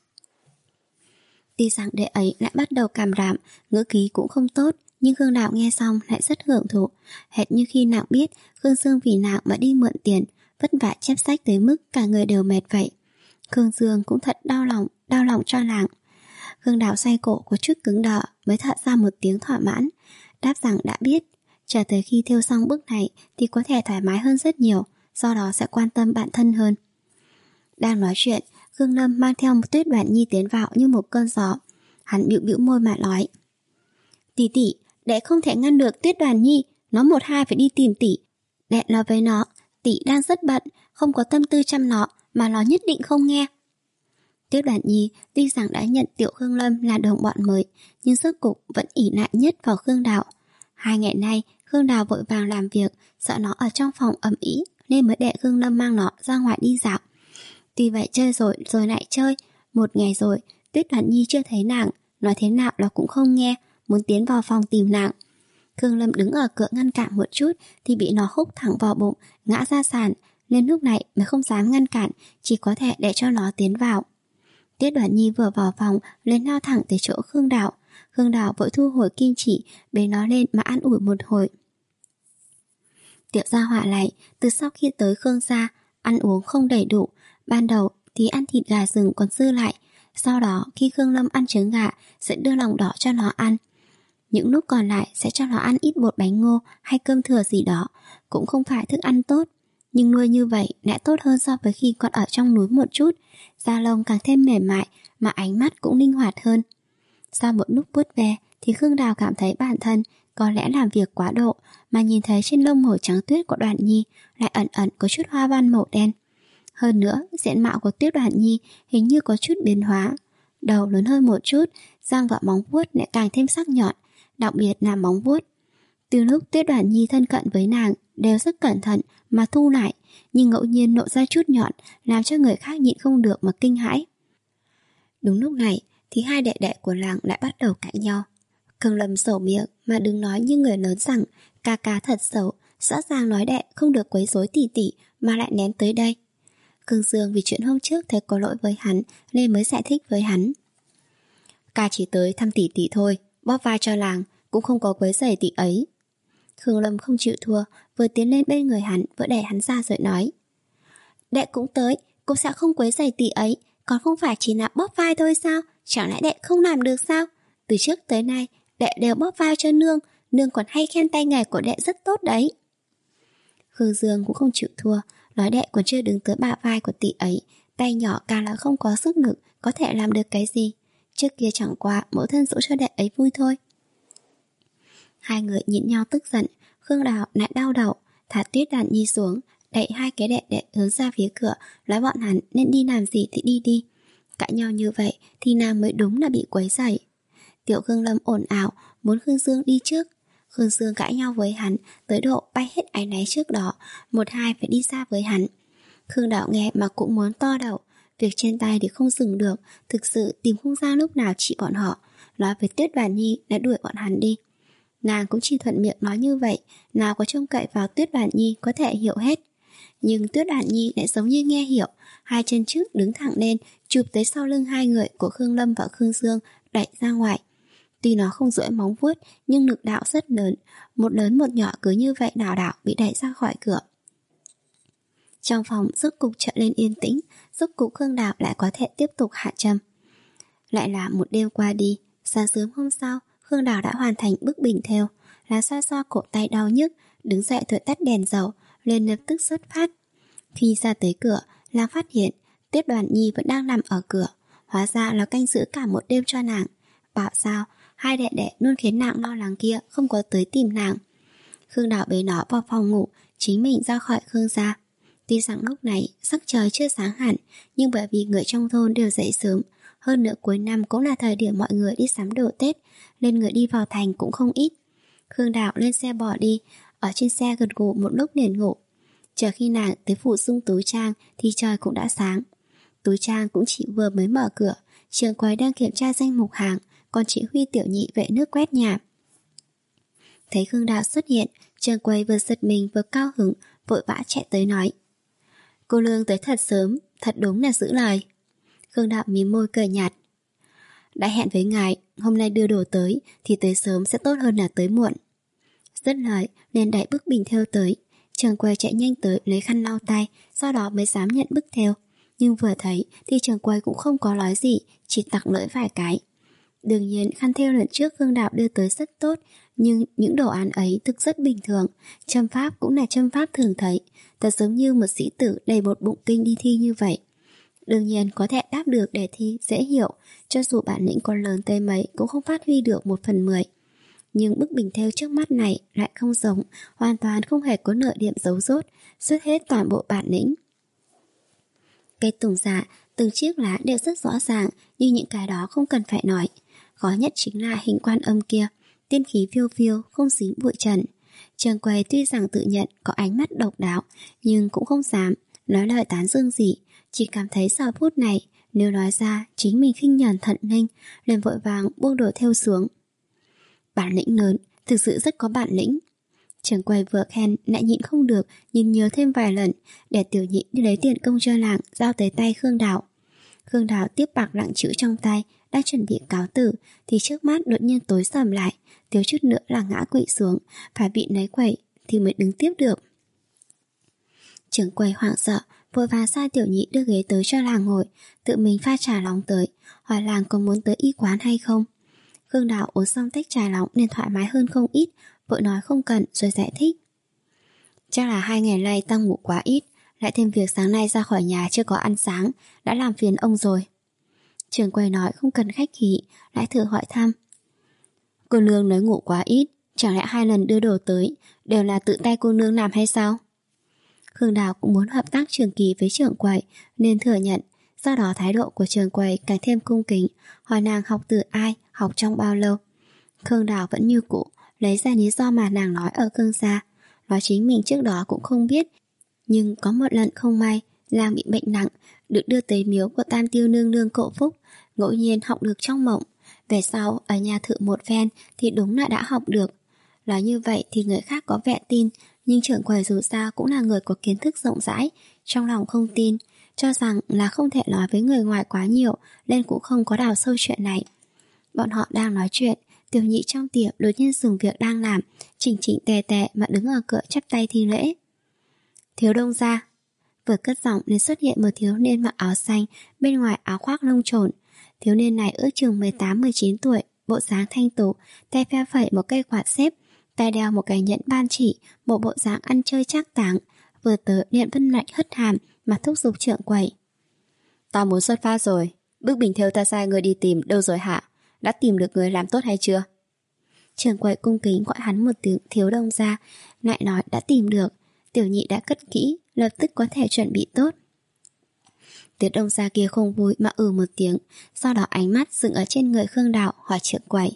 Tuy rằng đệ ấy lại bắt đầu càm ràm, ngữ khí cũng không tốt, nhưng Khương Đạo nghe xong lại rất hưởng thụ, hệt như khi nàng biết Khương Dương vì nàng mà đi mượn tiền, vất vả chép sách tới mức cả người đều mệt vậy. Khương Dương cũng thật đau lòng, đau lòng cho nàng. Khương Đạo xoay cổ có chút cứng đờ mới thở ra một tiếng thỏa mãn, đáp rằng đã biết, chờ tới khi thêu xong bức này thì có thể thoải mái hơn rất nhiều, do đó sẽ quan tâm bản thân hơn. Đang nói chuyện, Khương Lâm mang theo một Tuyết Đoàn Nhi tiến vào như một cơn gió. Hắn bĩu bĩu môi mà nói: tỷ tỷ, đệ không thể ngăn được Tuyết Đoàn Nhi, nó một hai phải đi tìm tỷ. Đệ nói với nó, tỷ đang rất bận, không có tâm tư chăm nó, mà nó nhất định không nghe. Tuyết Đoàn Nhi tuy rằng đã nhận Tiểu Khương Lâm là đồng bọn mới, nhưng rốt cục vẫn ỷ lại nhất vào Khương Đạo. Hai ngày nay, Khương Đào vội vàng làm việc, sợ nó ở trong phòng ầm ĩ, nên mới để Khương Lâm mang nó ra ngoài đi dạo. Tuy vậy chơi rồi rồi lại chơi, một ngày rồi, Tuyết Đoàn Nhi chưa thấy nàng, nói thế nào là cũng không nghe, muốn tiến vào phòng tìm nàng. Khương Lâm đứng ở cửa ngăn cản một chút thì bị nó húc thẳng vào bụng, ngã ra sàn, nên lúc này mới không dám ngăn cản, chỉ có thể để cho nó tiến vào. Tuyết Đoàn Nhi vừa vào phòng lên lao thẳng tới chỗ Khương Đạo. Khương Đạo vội thu hồi kim chỉ, bế nó lên mà an ủi một hồi. Tiểu gia hỏa này từ sau khi tới Khương gia ăn uống không đầy đủ, ban đầu thì ăn thịt gà rừng còn dư lại, sau đó khi Khương Lâm ăn trứng gà sẽ đưa lòng đỏ cho nó ăn. Những lúc còn lại sẽ cho nó ăn ít bột bánh ngô hay cơm thừa gì đó, cũng không phải thức ăn tốt. Nhưng nuôi như vậy lại tốt hơn so với khi còn ở trong núi một chút. Da lông càng thêm mềm mại, mà ánh mắt cũng linh hoạt hơn. Sau một lúc vuốt ve thì Khương Đào cảm thấy bản thân có lẽ làm việc quá độ, mà nhìn thấy trên lông màu trắng tuyết của Đoàn Nhi lại ẩn ẩn có chút hoa văn màu đen. Hơn nữa, diện mạo của Tuyết Đoàn Nhi hình như có chút biến hóa. Đầu lớn hơn một chút, răng và móng vuốt lại càng thêm sắc nhọn, đặc biệt là móng vuốt. Từ lúc Tuyết Đoàn Nhi thân cận với nàng đều rất cẩn thận mà thu lại, nhưng ngẫu nhiên nộ ra chút nhọn làm cho người khác nhịn không được mà kinh hãi. Đúng lúc này thì hai đệ đệ của làng lại bắt đầu cãi nhau. Khương Lâm sổ miệng mà đừng nói như người lớn rằng ca ca thật xấu, rõ ràng nói đệ không được quấy rối tỷ tỷ mà lại ném tới đây. Khương Dương vì chuyện hôm trước thấy có lỗi với hắn nên mới giải thích với hắn. Ca chỉ tới thăm tỷ tỷ thôi, bóp vai cho làng, cũng không có quấy rầy tỷ ấy. Khương Lâm không chịu thua, vừa tiến lên bên người hắn vừa đẩy hắn ra rồi nói. Đệ cũng tới, cũng sẽ không quấy rầy tỷ ấy, còn không phải chỉ là bóp vai thôi sao? Chẳng lẽ đệ không làm được sao? Từ trước tới nay đệ đều bóp vai cho nương, nương còn hay khen tay nghề của đệ rất tốt đấy. Khương Dương cũng không chịu thua, nói đệ còn chưa đứng tới bả vai của tỷ ấy, tay nhỏ càng là không có sức lực, có thể làm được cái gì. Trước kia chẳng qua mẫu thân dỗ cho đệ ấy vui thôi. Hai người nhìn nhau tức giận, Khương Đào lại đau đầu, thả Tuyết Đoàn Nhi xuống, đẩy hai cái đệ đệ hướng ra phía cửa, nói bọn hắn nên đi làm gì thì đi đi. Cãi nhau như vậy thì nàng mới đúng là bị quấy rầy. Tiểu Khương Lâm ồn ào muốn Khương Dương đi trước. Khương Dương cãi nhau với hắn tới độ bay hết áy náy trước đó, một hai phải đi xa với hắn. Khương Đạo nghe mà cũng muốn to đầu, việc trên tay thì không dừng được, thực sự tìm không ra lúc nào trị bọn họ. Nói với Tuyết Đoàn Nhi đã đuổi bọn hắn đi. Nàng cũng chỉ thuận miệng nói như vậy, nào có trông cậy vào Tuyết Đoàn Nhi có thể hiểu hết. Nhưng Tuyết Đoàn Nhi lại giống như nghe hiểu, hai chân trước đứng thẳng lên, chụp tới sau lưng hai người của Khương Lâm và Khương Dương, đẩy ra ngoài. Tuy nó không duỗi móng vuốt, nhưng lực đạo rất lớn, một lớn một nhỏ cứ như vậy đảo đảo bị đẩy ra khỏi cửa. Trong phòng rốt cục trở lên yên tĩnh, rốt cục Khương Đào lại có thể tiếp tục hạ trầm. Lại là một đêm qua đi, sáng sớm hôm sau, Khương Đào đã hoàn thành bức bình thêu, là xoa xoa cổ tay đau nhức, đứng dậy thổi tắt đèn dầu, liền lập tức xuất phát. Khi ra tới cửa, Lam phát hiện Tuyết Đoàn Nhi vẫn đang nằm ở cửa, hóa ra là canh giữ cả một đêm cho nàng. Bảo sao hai đệ đệ luôn khiến nàng lo lắng kia không có tới tìm nàng. Khương Đào bế nó vào phòng ngủ, chính mình ra khỏi Khương gia. Tuy rằng lúc này sắc trời chưa sáng hẳn, nhưng bởi vì người trong thôn đều dậy sớm, hơn nữa cuối năm cũng là thời điểm mọi người đi sắm đồ Tết, nên người đi vào thành cũng không ít. Khương Đào lên xe bỏ đi, ở trên xe gật gù một lúc liền ngủ. Chờ khi nàng tới phủ Dung Tú Trang thì trời cũng đã sáng. Tú Trang cũng chỉ vừa mới mở cửa, Trường quầy đang kiểm tra danh mục hàng, còn chỉ huy tiểu nhị vệ nước quét nhà. Thấy Khương Đào xuất hiện, Trường quầy vừa giật mình vừa cao hứng, vội vã chạy tới nói. Cô Lương tới thật sớm, thật đúng là giữ lời. Khương Đào mím môi cười nhạt. Đã hẹn với ngài, hôm nay đưa đồ tới thì tới sớm sẽ tốt hơn là tới muộn. Dứt lời, liền đẩy bức bình thêu tới. Trường quầy chạy nhanh tới lấy khăn lau tay, sau đó mới dám nhận bức thêu. Nhưng vừa thấy thì trường quầy cũng không có nói gì, chỉ tặc lưỡi vài cái. Đương nhiên khăn thêu lần trước Khương Đào đưa tới rất tốt, nhưng những đồ án ấy thực rất bình thường. Châm pháp cũng là châm pháp thường thấy, thật giống như một sĩ tử đầy một bụng kinh đi thi như vậy. Đương nhiên có thể đáp được đề thi dễ hiểu, cho dù bản lĩnh còn lớn tới mấy cũng không phát huy được một phần mười. Nhưng bức bình thêu trước mắt này lại không giống, hoàn toàn không hề có nửa điểm dấu dốt, xuất hết toàn bộ bản lĩnh. Cây tùng dạ, từng chiếc lá đều rất rõ ràng, nhưng những cái đó không cần phải nói. Khó nhất chính là hình quan âm kia, tiên khí phiêu phiêu, không dính bụi trần. Trường quầy tuy rằng tự nhận có ánh mắt độc đáo, nhưng cũng không dám nói lời tán dương gì, chỉ cảm thấy giờ phút này nếu nói ra chính mình khinh nhờn thận ninh, liền vội vàng buông đồ theo xuống. Bản lĩnh lớn, thực sự rất có bản lĩnh. Trường quầy vừa khen lại nhịn không được, nhìn nhớ thêm vài lần, để tiểu nhị đi lấy tiền công cho làng giao tới tay Khương Đào. Khương Đào tiếp bạc lặng chữ trong tay, đang chuẩn bị cáo từ thì trước mắt đột nhiên tối sầm lại, thiếu chút nữa là ngã quỵ xuống, phải bị nấy quẩy thì mới đứng tiếp được. Trưởng quầy hoảng sợ, vội vàng sai tiểu nhị đưa ghế tới cho làng ngồi, tự mình pha trà nóng tới, hỏi làng có muốn tới y quán hay không. Khương Đạo uống xong tách trà nóng nên thoải mái hơn không ít, vội nói không cần rồi giải thích. Chắc là hai ngày nay ta ngủ quá ít, lại thêm việc sáng nay ra khỏi nhà chưa có ăn sáng, đã làm phiền ông rồi. Trường quầy nói không cần khách khí, lại thử hỏi thăm. Cô nương nói ngủ quá ít, chẳng lẽ hai lần đưa đồ tới đều là tự tay cô nương làm hay sao? Khương Đào cũng muốn hợp tác trường kỳ với trưởng quầy nên thừa nhận, do đó thái độ của trường quầy càng thêm cung kính, hỏi nàng học từ ai, học trong bao lâu. Khương Đào vẫn như cũ, lấy ra lý do mà nàng nói ở Khương gia, nói chính mình trước đó cũng không biết, nhưng có một lần không may, Lang bị bệnh nặng, được đưa tới miếu của Tam Tiêu nương nương cộ phúc, ngẫu nhiên học được trong mộng. Về sau ở nhà thử một phen thì đúng là đã học được. Nói như vậy thì người khác có vẻ tin, nhưng trưởng quầy dù sao cũng là người có kiến thức rộng rãi, trong lòng không tin, cho rằng là không thể nói với người ngoài quá nhiều, nên cũng không có đào sâu chuyện này. Bọn họ đang nói chuyện, Tiểu Nhị trong tiệm đột nhiên dừng việc đang làm, chỉnh chỉnh tề tề mà đứng ở cửa chắp tay thi lễ. Thiếu Đông gia. Vừa cất giọng nên xuất hiện một thiếu niên mặc áo xanh, bên ngoài áo khoác lông trồn. Thiếu niên này ước chừng mười tám mười chín tuổi, bộ dáng thanh tú, tay phe phẩy một cây quạt xếp, tay đeo một cái nhẫn ban chỉ, một bộ dáng ăn chơi trác táng. Vừa tới Điện Vân Lạnh hất hàm mà thúc giục trưởng quầy. Ta muốn xuất phát rồi, bức bình thêu ta sai người đi tìm đâu rồi hả? Đã tìm được người làm tốt hay chưa? Trưởng quầy cung kính gọi hắn một tiếng Thiếu Đông gia, lại nói đã tìm được. Tiểu Nhị đã cất kỹ, lập tức có thể chuẩn bị tốt. Tiết Đông gia kia không vui mà ừ một tiếng, sau đó ánh mắt dừng ở trên người Khương Đạo, hỏi trưởng quầy.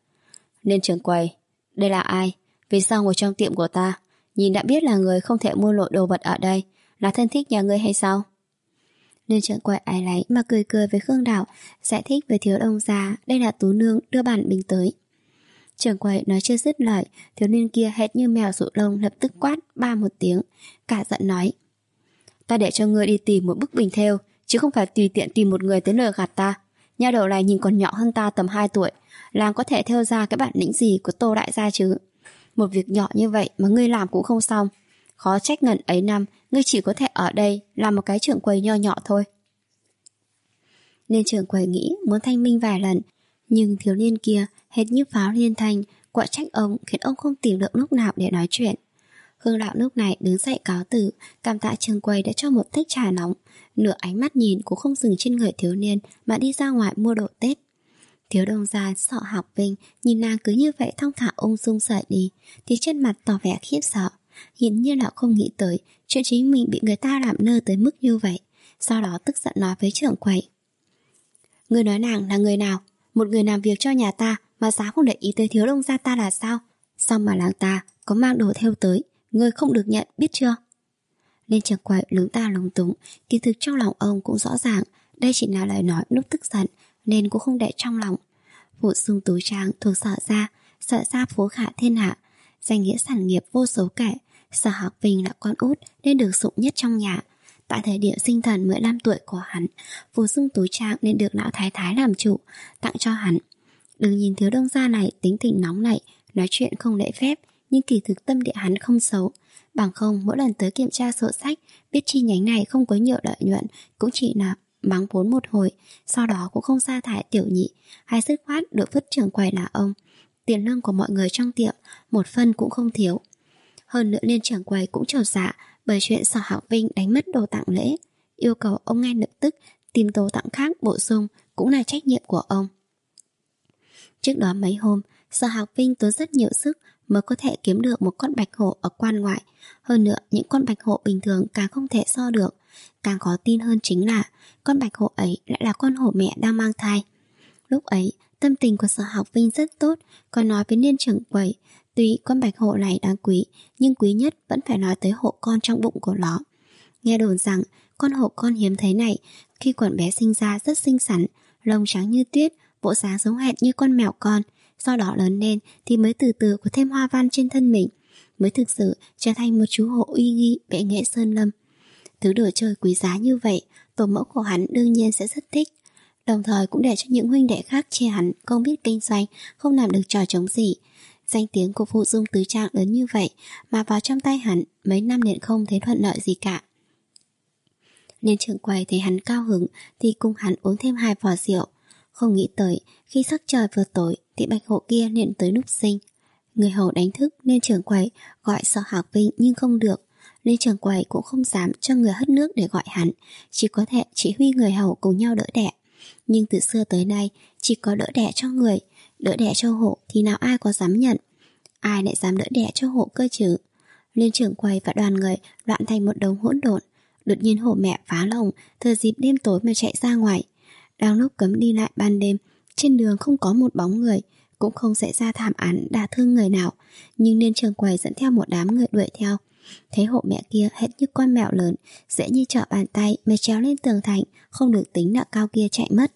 Nên trưởng quầy, đây là ai? Vì sao ngồi trong tiệm của ta? Nhìn đã biết là người không thể mua lộ đồ vật ở đây, là thân thích nhà ngươi hay sao? Nên trưởng quầy ái láy mà cười cười với Khương Đạo, giải thích với Thiếu Đông gia đây là Tú nương đưa bản bình tới. Trưởng quầy nói chưa dứt lời, thiếu niên kia hệt như mèo rũ lông lập tức quát ba một tiếng, cả giận nói. Ta để cho ngươi đi tìm một bức bình thêu, chứ không phải tùy tiện tìm một người tới lừa gạt ta. Nha đầu này nhìn còn nhỏ hơn ta tầm hai tuổi, làm có thể thêu ra cái bản lĩnh gì của Tô đại gia chứ? Một việc nhỏ như vậy mà ngươi làm cũng không xong. Khó trách ngần ấy năm ngươi chỉ có thể ở đây làm một cái trưởng quầy nho nhỏ thôi. Nên trưởng quầy nghĩ muốn thanh minh vài lần, nhưng thiếu niên kia hệt như pháo liên thanh, quạ trách ông khiến ông không tìm được lúc nào để nói chuyện. Khương Đạo lúc này đứng dậy cáo từ, cảm tạ trưởng quầy đã cho một tách trà nóng, nửa ánh mắt nhìn cũng không dừng trên người thiếu niên mà đi ra ngoài mua đồ Tết. Thiếu Đông gia Sợ Học Vinh nhìn nàng cứ như vậy thong thả ung dung rời đi, thì trên mặt tỏ vẻ khiếp sợ, hiển nhiên là không nghĩ tới chuyện chính mình bị người ta làm nơ tới mức như vậy. Sau đó tức giận nói với trưởng quầy. Người nói nàng là người nào? Một người làm việc cho nhà ta mà dám không để ý tới Thiếu Đông gia ta là sao? Sao mà làng ta có mang đồ theo tới, ngươi không được nhận, biết chưa? Nên trưởng quầy lúng ta lúng túng, kỳ thực trong lòng ông cũng rõ ràng đây chỉ là lời nói lúc tức giận, nên cũng không để trong lòng. Vụ Dung Tú Trang thuộc Sở gia, Sở gia phú khả thiên hạ, danh nghĩa sản nghiệp vô số kể. Sở Học Vinh là con út nên được sủng nhất trong nhà. Tại thời điểm sinh thần mười lăm tuổi của hắn, Vụ Dung Tú Trang nên được lão thái thái làm chủ, tặng cho hắn. Đừng nhìn Thiếu Đông gia này tính tình nóng nảy, nói chuyện không lễ phép, nhưng kỳ thực tâm địa hắn không xấu. Bằng không mỗi lần tới kiểm tra sổ sách, biết chi nhánh này không có nhiều lợi nhuận, cũng chỉ là mắng vốn một hồi, sau đó cũng không sa thải Tiểu Nhị, hay dứt khoát được vứt trưởng quầy là ông. Tiền lương của mọi người trong tiệm một phân cũng không thiếu. Hơn nữa liên trưởng quầy cũng trột dạ bởi chuyện Sở Học Vinh đánh mất đồ tặng lễ, yêu cầu ông ngay lập tức tìm đồ tặng khác bổ sung, cũng là trách nhiệm của ông. Trước đó mấy hôm, Sở Học Vinh tốn rất nhiều sức mới có thể kiếm được một con bạch hổ ở quan ngoại. Hơn nữa những con bạch hổ bình thường càng không thể so được. Càng khó tin hơn chính là con bạch hổ ấy lại là con hổ mẹ đang mang thai. Lúc ấy tâm tình của Sở Học Vinh rất tốt, còn nói với niên trưởng quầy, tuy con bạch hổ này đáng quý, nhưng quý nhất vẫn phải nói tới hổ con trong bụng của nó. Nghe đồn rằng con hổ con hiếm thấy này khi còn bé sinh ra rất xinh xắn, lông trắng như tuyết, bộ dáng giống hệt như con mèo con. Sau đó lớn lên thì mới từ từ có thêm hoa văn trên thân mình, mới thực sự trở thành một chú hổ uy nghi bệ nghệ sơn lâm. Thứ đồ chơi quý giá như vậy, tổ mẫu của hắn đương nhiên sẽ rất thích, đồng thời cũng để cho những huynh đệ khác chê hắn không biết kinh doanh, không làm được trò trống gì. Danh tiếng của Phụ Dung Tứ Trang lớn như vậy mà vào trong tay hắn mấy năm liền không thấy thuận lợi gì cả. Nên trưởng quầy thấy hắn cao hứng thì cùng hắn uống thêm hai vò rượu. Không nghĩ tới khi sắc trời vừa tối thì bạch hổ kia liền tới núp sinh. Người hầu đánh thức nên trưởng quầy gọi Sở Hạc Vinh nhưng không được, nên trưởng quầy cũng không dám cho người hất nước để gọi hắn, chỉ có thể chỉ huy người hầu cùng nhau đỡ đẻ. Nhưng từ xưa tới nay chỉ có đỡ đẻ cho người, đỡ đẻ cho hổ thì nào ai có dám nhận. Ai lại dám đỡ đẻ cho hổ cơ chứ? Liên trưởng quầy và đoàn người loạn thành một đống hỗn độn. Đột nhiên hổ mẹ phá lồng, thừa dịp đêm tối mà chạy ra ngoài. Đang lúc cấm đi lại ban đêm, trên đường không có một bóng người, cũng không xảy ra thảm án đả thương người nào, nhưng Liên trưởng quầy dẫn theo một đám người đuổi theo. Thấy hộ mẹ kia hệt như con mèo lớn, dễ như trở bàn tay mà trèo lên tường thành, không được tính nợ cao kia chạy mất.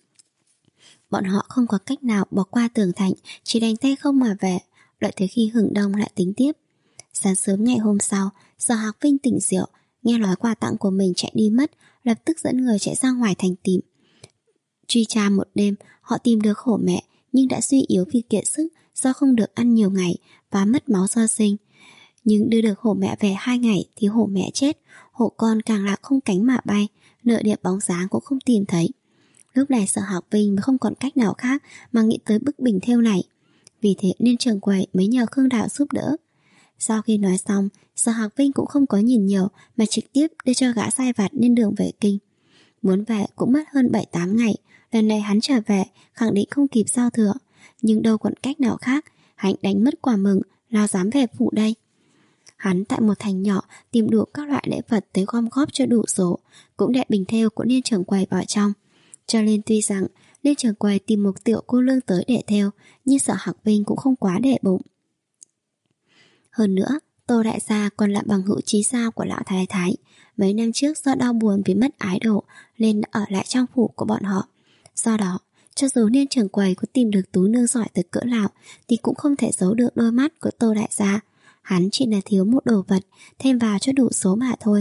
Bọn họ không có cách nào bỏ qua tường thành, chỉ đành tay không mà về, đợi tới khi hừng đông lại tính tiếp. Sáng sớm ngày hôm sau, Sở Hạc Vinh tỉnh rượu, nghe nói quà tặng của mình chạy đi mất, lập tức dẫn người chạy ra ngoài thành tìm. Truy tra một đêm, họ tìm được hổ mẹ, nhưng đã suy yếu vì kiệt sức do không được ăn nhiều ngày và mất máu do sinh. Nhưng đưa được hổ mẹ về hai ngày thì hổ mẹ chết, hổ con càng là không cánh mà bay, nửa điểm bóng dáng cũng không tìm thấy. Lúc này Sở Hạc Vinh mới không còn cách nào khác mà nghĩ tới bức bình thêu này. Vì thế nên trưởng quầy mới nhờ Khương Đạo giúp đỡ. Sau khi nói xong, Sở Hạc Vinh cũng không có nhìn nhiều mà trực tiếp đưa cho gã sai vặt lên đường về kinh. Muốn về cũng mất hơn bảy tám ngày. Lần này hắn trở về khẳng định không kịp giao thừa, nhưng đâu còn cách nào khác, hắn đánh mất quả mừng, nào dám về phủ đây. Hắn tại một thành nhỏ tìm đủ các loại lễ vật tới gom góp cho đủ số, cũng đệ bình thêu của Liên trưởng quầy vào trong. Cho nên tuy rằng Liên trưởng quầy tìm một tiểu cô lương tới để theo, nhưng Sở Hạc Vinh cũng không quá để bụng. Hơn nữa, Tô đại gia còn là bằng hữu chí giao của lão thái thái. Mấy năm trước do đau buồn vì mất ái độ nên đã ở lại trong phủ của bọn họ. Do đó, cho dù Liên trưởng quầy có tìm được tú nương giỏi từ cỡ nào thì cũng không thể giấu được đôi mắt của Tô đại gia. Hắn chỉ là thiếu một đồ vật thêm vào cho đủ số mà thôi.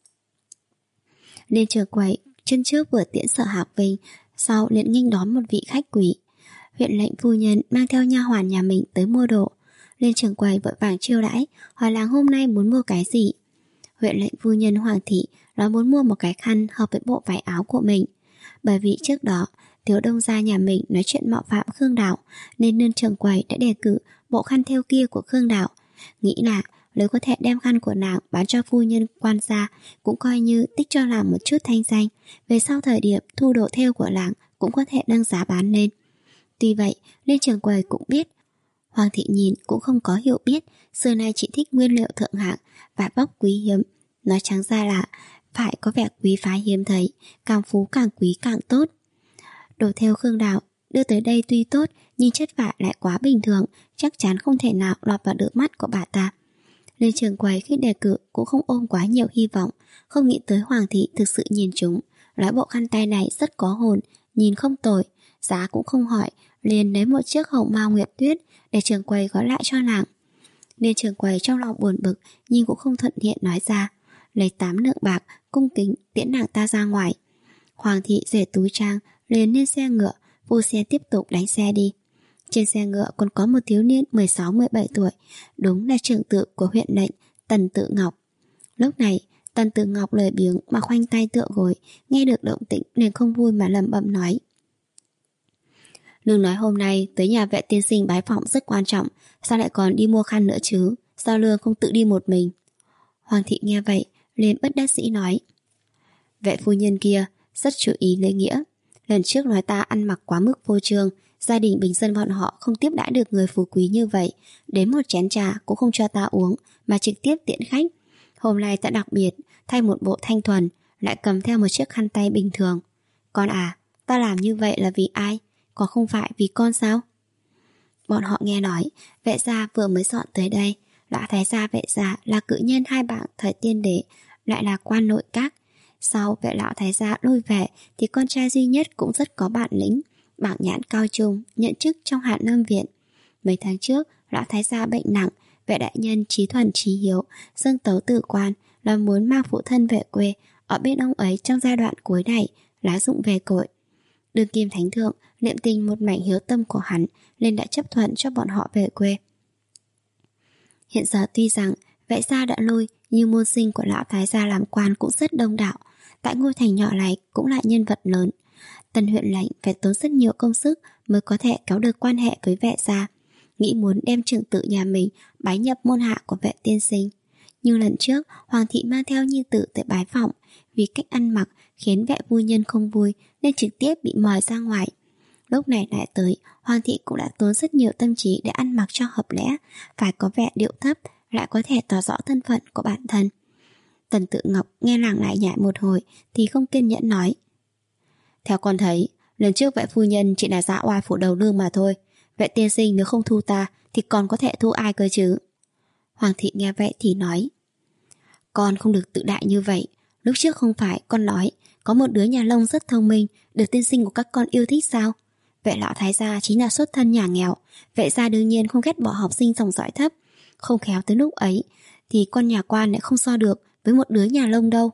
Liên trưởng quầy chân trước vừa tiễn Sở Hạc Vinh, sau liền nghênh đón một vị khách quý. Huyện lệnh phu nhân mang theo nha hoàn nhà mình tới mua đồ. Liên trưởng quầy vội vàng chiêu đãi, hỏi làng hôm nay muốn mua cái gì. Huyện lệnh phu nhân Hoàng thị nói muốn mua một cái khăn hợp với bộ váy áo của mình. Bởi vì trước đó Tiểu Đông gia nhà mình nói chuyện mạo phạm Khương Đạo, nên Liên trưởng quầy đã đề cử bộ khăn thêu kia của Khương Đạo, nghĩ là nếu có thể đem khăn của nàng bán cho phu nhân quan gia cũng coi như tích cho làng một chút thanh danh, về sau thời điểm thu đồ thêu của làng cũng có thể nâng giá bán lên. Tuy vậy, Liên trưởng quầy cũng biết Hoàng thị nhìn cũng không có hiểu biết, xưa nay chỉ thích nguyên liệu thượng hạng và bóc quý hiếm. Nói trắng ra là phải có vẻ quý phái hiếm thấy, càng phú càng quý càng tốt. Đồ thêu Khương Đạo đưa tới đây tuy tốt, nhưng chất vải lại quá bình thường, chắc chắn không thể nào lọt vào được mắt của bà ta. Liên trưởng quầy khi đề cử cũng không ôm quá nhiều hy vọng, không nghĩ tới Hoàng thị thực sự nhìn chúng, nói bộ khăn tay này rất có hồn, nhìn không tồi, giá cũng không hỏi, liền lấy một chiếc hồng mao nguyệt tuyết để trưởng quầy gói lại cho nàng. Liên trưởng quầy trong lòng buồn bực nhưng cũng không thuận tiện nói ra, lấy tám lượng bạc cung kính tiễn nàng ta ra ngoài. Hoàng thị rể túi trang liền lên xe ngựa, phu xe tiếp tục đánh xe đi. Trên xe ngựa còn có một thiếu niên mười sáu mười bảy tuổi, đúng là trưởng tự của huyện lệnh Tần Tự Ngọc. Lúc này Tần Tự Ngọc lười biếng mà khoanh tay tựa gối, nghe được động tĩnh liền không vui mà lẩm bẩm nói: Lương nói hôm nay tới nhà vệ tiên sinh bái phỏng rất quan trọng, sao lại còn đi mua khăn nữa chứ? Sao Lương không tự đi một mình? Hoàng thị nghe vậy liền bất đắc dĩ nói: Vệ phu nhân kia rất chú ý lễ nghĩa, lần trước nói ta ăn mặc quá mức vô trương, gia đình bình dân bọn họ không tiếp đãi được người phú quý như vậy, đến một chén trà cũng không cho ta uống mà trực tiếp tiễn khách. Hôm nay ta đặc biệt thay một bộ thanh thuần, lại cầm theo một chiếc khăn tay bình thường. Con à, ta làm như vậy là vì ai? Còn không phải vì con sao? Bọn họ nghe nói vệ gia vừa mới dọn tới đây, lão thái gia vệ gia là cự nhân hai bảng thời tiên đế, lại là quan nội các. Sau vệ lão thái gia lui về thì con trai duy nhất cũng rất có bản lĩnh, bảng nhãn cao trung, nhận chức trong Hạ Nam viện. Mấy tháng trước lão thái gia bệnh nặng, vệ đại nhân trí thuần trí hiếu dâng tấu tử quan là muốn mang phụ thân về quê, ở bên ông ấy trong giai đoạn cuối này lá dụng về cội. Đương kim thánh thượng niệm tình một mảnh hiếu tâm của hắn nên đã chấp thuận cho bọn họ về quê. Hiện giờ tuy rằng vệ gia đã lui, nhưng môn sinh của lão thái gia làm quan cũng rất đông đảo, tại ngôi thành nhỏ này cũng là nhân vật lớn. Tần huyện lệnh phải tốn rất nhiều công sức mới có thể kéo được quan hệ với vệ gia, nghĩ muốn đem trưởng tử nhà mình bái nhập môn hạ của vệ tiên sinh. Nhưng lần trước hoàng thị mang theo nhi tử tới bái phỏng, vì cách ăn mặc khiến vệ phu nhân không vui nên trực tiếp bị mời ra ngoài. Lúc này lại tới, hoàng thị cũng đã tốn rất nhiều tâm trí để ăn mặc cho hợp lẽ, phải có vẻ điệu thấp, lại có thể tỏ rõ thân phận của bản thân. Tần Tự Ngọc nghe nàng lại nhại một hồi thì không kiên nhẫn nói: theo con thấy, lần trước vệ phu nhân chỉ là dạ oai phủ đầu lương mà thôi. Vệ tiên sinh nếu không thu ta thì còn có thể thu ai cơ chứ? Hoàng thị nghe vậy thì nói: con không được tự đại như vậy. Lúc trước không phải con nói có một đứa nhà lông rất thông minh, được tiên sinh của các con yêu thích sao? Vệ lão thái gia chính là xuất thân nhà nghèo, vệ gia đương nhiên không ghét bỏ học sinh dòng dõi thấp. Không khéo tới lúc ấy thì con nhà quan lại không so được với một đứa nhà lông đâu.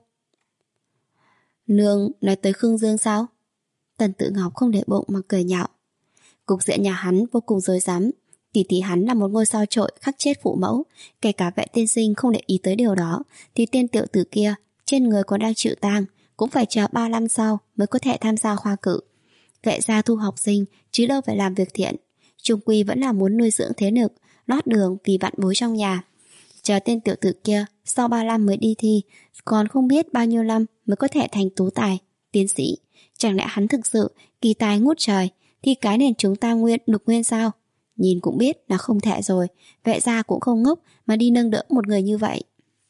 Nương nói tới Khương Dương sao? Tần Tự Ngọc không để bụng mà cười nhạo: cục diện nhà hắn vô cùng rối rắm. Tỷ tỷ hắn là một ngôi sao trội khắc chết phụ mẫu. Kể cả vệ tiên sinh không để ý tới điều đó thì tên tiểu tử kia trên người còn đang chịu tang, cũng phải chờ ba năm sau mới có thể tham gia khoa cử. Vệ gia thu học sinh chứ đâu phải làm việc thiện, chung quy vẫn là muốn nuôi dưỡng thế lực, lót đường vì vạn bối trong nhà. Chờ tên tiểu tử kia sau ba năm mới đi thi, còn không biết bao nhiêu năm mới có thể thành tú tài, tiến sĩ. Chẳng lẽ hắn thực sự kỳ tài ngút trời thì cái nền chúng ta nguyên lục nguyên sao? Nhìn cũng biết là không thể rồi. Vệ gia cũng không ngốc mà đi nâng đỡ một người như vậy.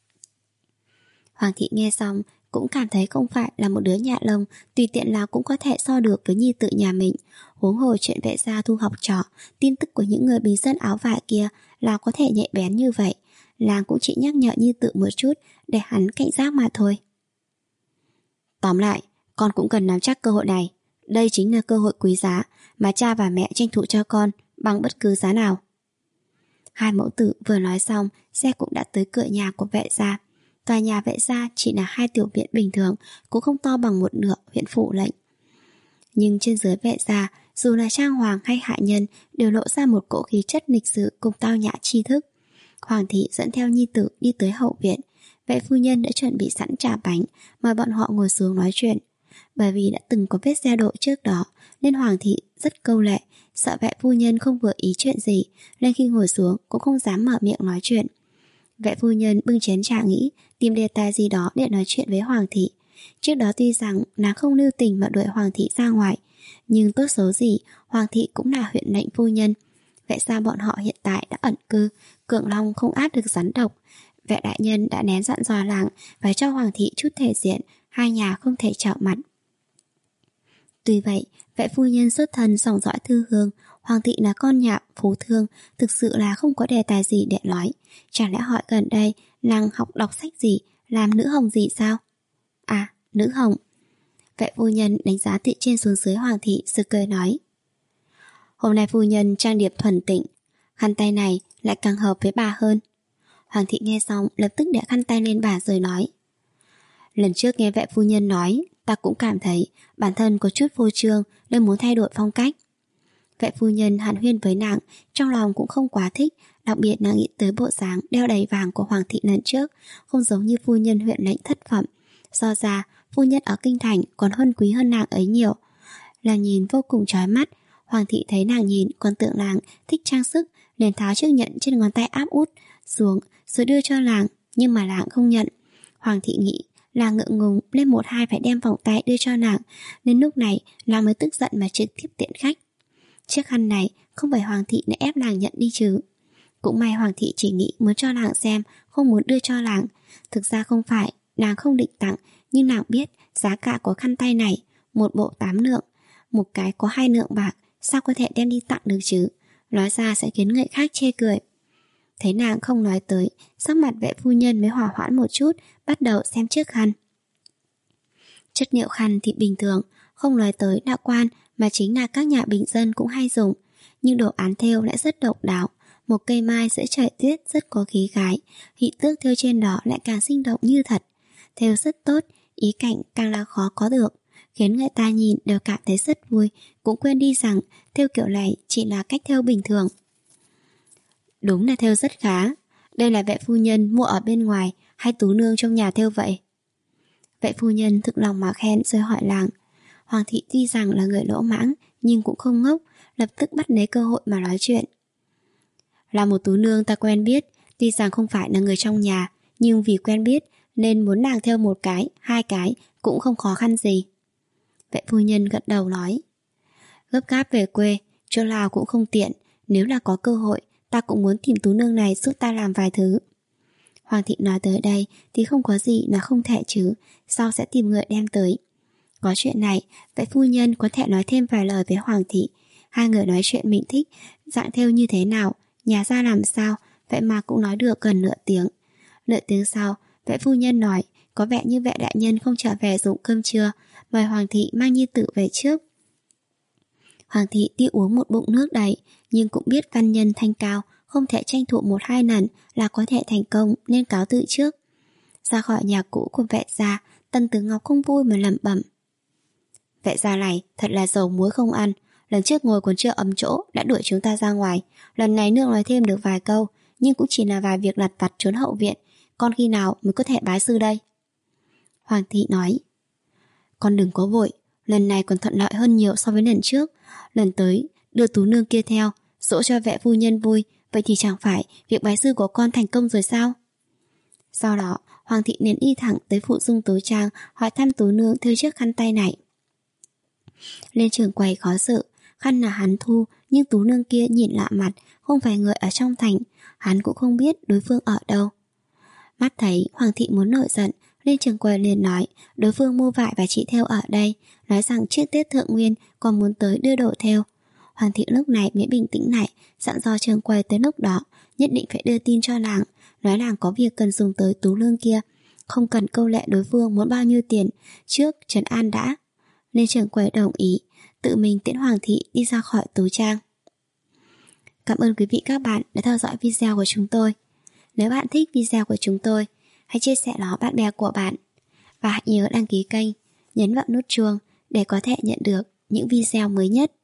Hoàng thị nghe xong cũng cảm thấy không phải là một đứa nhạ lông tùy tiện nào cũng có thể so được với nhi tự nhà mình. Huống hồ chuyện vệ gia thu học trò, tin tức của những người bình dân áo vải kia là có thể nhạy bén như vậy. Làng cũng chỉ nhắc nhở nhi tự một chút để hắn cảnh giác mà thôi. Tóm lại, con cũng cần nắm chắc cơ hội này. Đây chính là cơ hội quý giá mà cha và mẹ tranh thủ cho con bằng bất cứ giá nào. Hai mẫu tử vừa nói xong, xe cũng đã tới cửa nhà của vệ gia. Tòa nhà vệ gia chỉ là hai tiểu viện bình thường, cũng không to bằng một nửa huyện phủ lệnh. Nhưng trên dưới vệ gia, dù là trang hoàng hay hạ nhân, đều lộ ra một cỗ khí chất lịch sự cùng tao nhã tri thức. Hoàng thị dẫn theo nhi tử đi tới hậu viện. Vệ phu nhân đã chuẩn bị sẵn trà bánh, mời bọn họ ngồi xuống nói chuyện. Bởi vì đã từng có vết xe đổ trước đó nên Hoàng thị rất câu lệ, sợ vệ phu nhân không vừa ý chuyện gì, nên khi ngồi xuống cũng không dám mở miệng nói chuyện. Vệ phu nhân bưng chén trà nghĩ tìm đề tài gì đó để nói chuyện với Hoàng thị. Trước đó tuy rằng nàng không lưu tình mà đuổi Hoàng thị ra ngoài, nhưng tốt xấu gì Hoàng thị cũng là huyện lệnh phu nhân. Vậy sao bọn họ hiện tại đã ẩn cư, Cưỡng Long không áp được rắn độc. Vệ đại nhân đã nén dặn dò làng phải cho Hoàng thị chút thể diện, hai nhà không thể chạm mặt. Tuy vậy, vệ phu nhân xuất thân dòng dõi thư hương, Hoàng thị là con nhà phú thương, thực sự là không có đề tài gì để nói. Chẳng lẽ hỏi gần đây nàng học đọc sách gì, làm nữ hồng gì sao? À, nữ hồng. Vệ phu nhân đánh giá từ trên xuống dưới Hoàng thị, sự cười nói: hôm nay phu nhân trang điểm thuần tịnh, khăn tay này lại càng hợp với bà hơn. Hoàng thị nghe xong lập tức để khăn tay lên bà rồi nói: lần trước nghe vệ phu nhân nói, ta cũng cảm thấy bản thân có chút phô trương nên muốn thay đổi phong cách. Vệ phu nhân hàn huyên với nàng, trong lòng cũng không quá thích, đặc biệt nàng nghĩ tới bộ dáng đeo đầy vàng của Hoàng thị lần trước, không giống như phu nhân huyện lệnh thất phẩm. Do ra, phu nhân ở kinh thành còn hơn quý hơn nàng ấy nhiều. Là nhìn vô cùng chói mắt. Hoàng thị thấy nàng nhìn còn tưởng nàng thích trang sức, liền tháo chiếc nhẫn trên ngón tay áp út xuống rồi đưa cho nàng, nhưng mà nàng không nhận. Hoàng thị nghĩ là ngượng ngùng lên một hai phải đem vòng tay đưa cho nàng, nên lúc này nàng mới tức giận mà trực tiếp tiễn khách. Chiếc khăn này không phải Hoàng thị để ép nàng nhận đi chứ. Cũng may Hoàng thị chỉ nghĩ muốn cho nàng xem, không muốn đưa cho nàng. Thực ra không phải nàng không định tặng, nhưng nàng biết giá cả của khăn tay này, một bộ tám lượng, một cái có hai lượng bạc, sao có thể đem đi tặng được chứ. Nói ra sẽ khiến người khác chê cười. Thấy nàng không nói tới, sắc mặt vệ phu nhân mới hòa hoãn một chút, bắt đầu xem chiếc khăn. Chất liệu khăn thì bình thường, không nói tới đạo quan mà chính là các nhà bình dân cũng hay dùng, nhưng đồ án thêu lại rất độc đáo. Một cây mai giữa trời tuyết rất có khí khái, họa tước thêu trên đó lại càng sinh động như thật. Thêu rất tốt, ý cảnh càng là khó có được, khiến người ta nhìn đều cảm thấy rất vui, cũng quên đi rằng thêu kiểu này chỉ là cách thêu bình thường. Đúng là thêu rất khá. Đây là vệ phu nhân mua ở bên ngoài hay tú nương trong nhà thêu vậy? Vệ phu nhân thực lòng mà khen rồi hỏi làng: Hoàng thị tuy rằng là người lỗ mãng nhưng cũng không ngốc, lập tức bắt lấy cơ hội mà nói chuyện. Là một tú nương ta quen biết, tuy rằng không phải là người trong nhà, nhưng vì quen biết nên muốn nàng theo một cái, hai cái cũng không khó khăn gì. Vệ phu nhân gật đầu nói, gấp gáp về quê, chỗ nào cũng không tiện, nếu là có cơ hội, ta cũng muốn tìm tú nương này giúp ta làm vài thứ. Hoàng thị nói tới đây thì không có gì là không thể chứ, sau sẽ tìm người đem tới. Có chuyện này, vệ phu nhân có thể nói thêm vài lời với Hoàng thị. Hai người nói chuyện mình thích, dạng theo như thế nào, nhà ra làm sao, vậy mà cũng nói được gần nửa tiếng. Nửa tiếng sau, vệ phu nhân nói, có vẻ như vệ đại nhân không trở về dụng cơm trưa, mời Hoàng thị mang nhi tử về trước. Hoàng thị đi uống một bụng nước đầy, nhưng cũng biết văn nhân thanh cao, không thể tranh thủ một hai lần là có thể thành công nên cáo từ trước. Ra khỏi nhà cũ của vệ gia, Tần Tử Ngọc không vui mà lẩm bẩm. Vệ gia này thật là dầu muối không ăn, lần trước ngồi còn chưa ấm chỗ đã đuổi chúng ta ra ngoài, lần này nương nói thêm được vài câu, nhưng cũng chỉ là vài việc lặt vặt trốn hậu viện, con khi nào mới có thể bái sư đây? Hoàng thị nói, con đừng có vội, lần này còn thuận lợi hơn nhiều so với lần trước, lần tới đưa tú nương kia theo, dỗ cho vệ phu nhân vui, vậy thì chẳng phải việc bái sư của con thành công rồi sao? Sau đó, Hoàng thị liền đi thẳng tới phụ dung tú trang hỏi thăm tú nương thêu chiếc khăn tay này. Lên trường quầy khó sự, khăn là hắn thu, nhưng tú nương kia nhìn lạ mặt, không phải người ở trong thành, hắn cũng không biết đối phương ở đâu. Mắt thấy Hoàng thị muốn nổi giận, lên trường quầy liền nói đối phương mua vải và chị theo ở đây, nói rằng trước Tết Thượng Nguyên còn muốn tới đưa đồ theo. Hoàng thị lúc này mới bình tĩnh lại, dặn dò trường quầy tới lúc đó nhất định phải đưa tin cho làng, nói làng có việc cần dùng tới tú lương kia, không cần câu lệ đối phương muốn bao nhiêu tiền, trước trấn an đã. Nên trưởng quầy đồng ý, tự mình tiễn Hoàng thị đi ra khỏi tú trang. Cảm ơn quý vị các bạn đã theo dõi video của chúng tôi. Nếu bạn thích video của chúng tôi, hãy chia sẻ nó bạn bè của bạn. Và hãy nhớ đăng ký kênh, nhấn vào nút chuông để có thể nhận được những video mới nhất.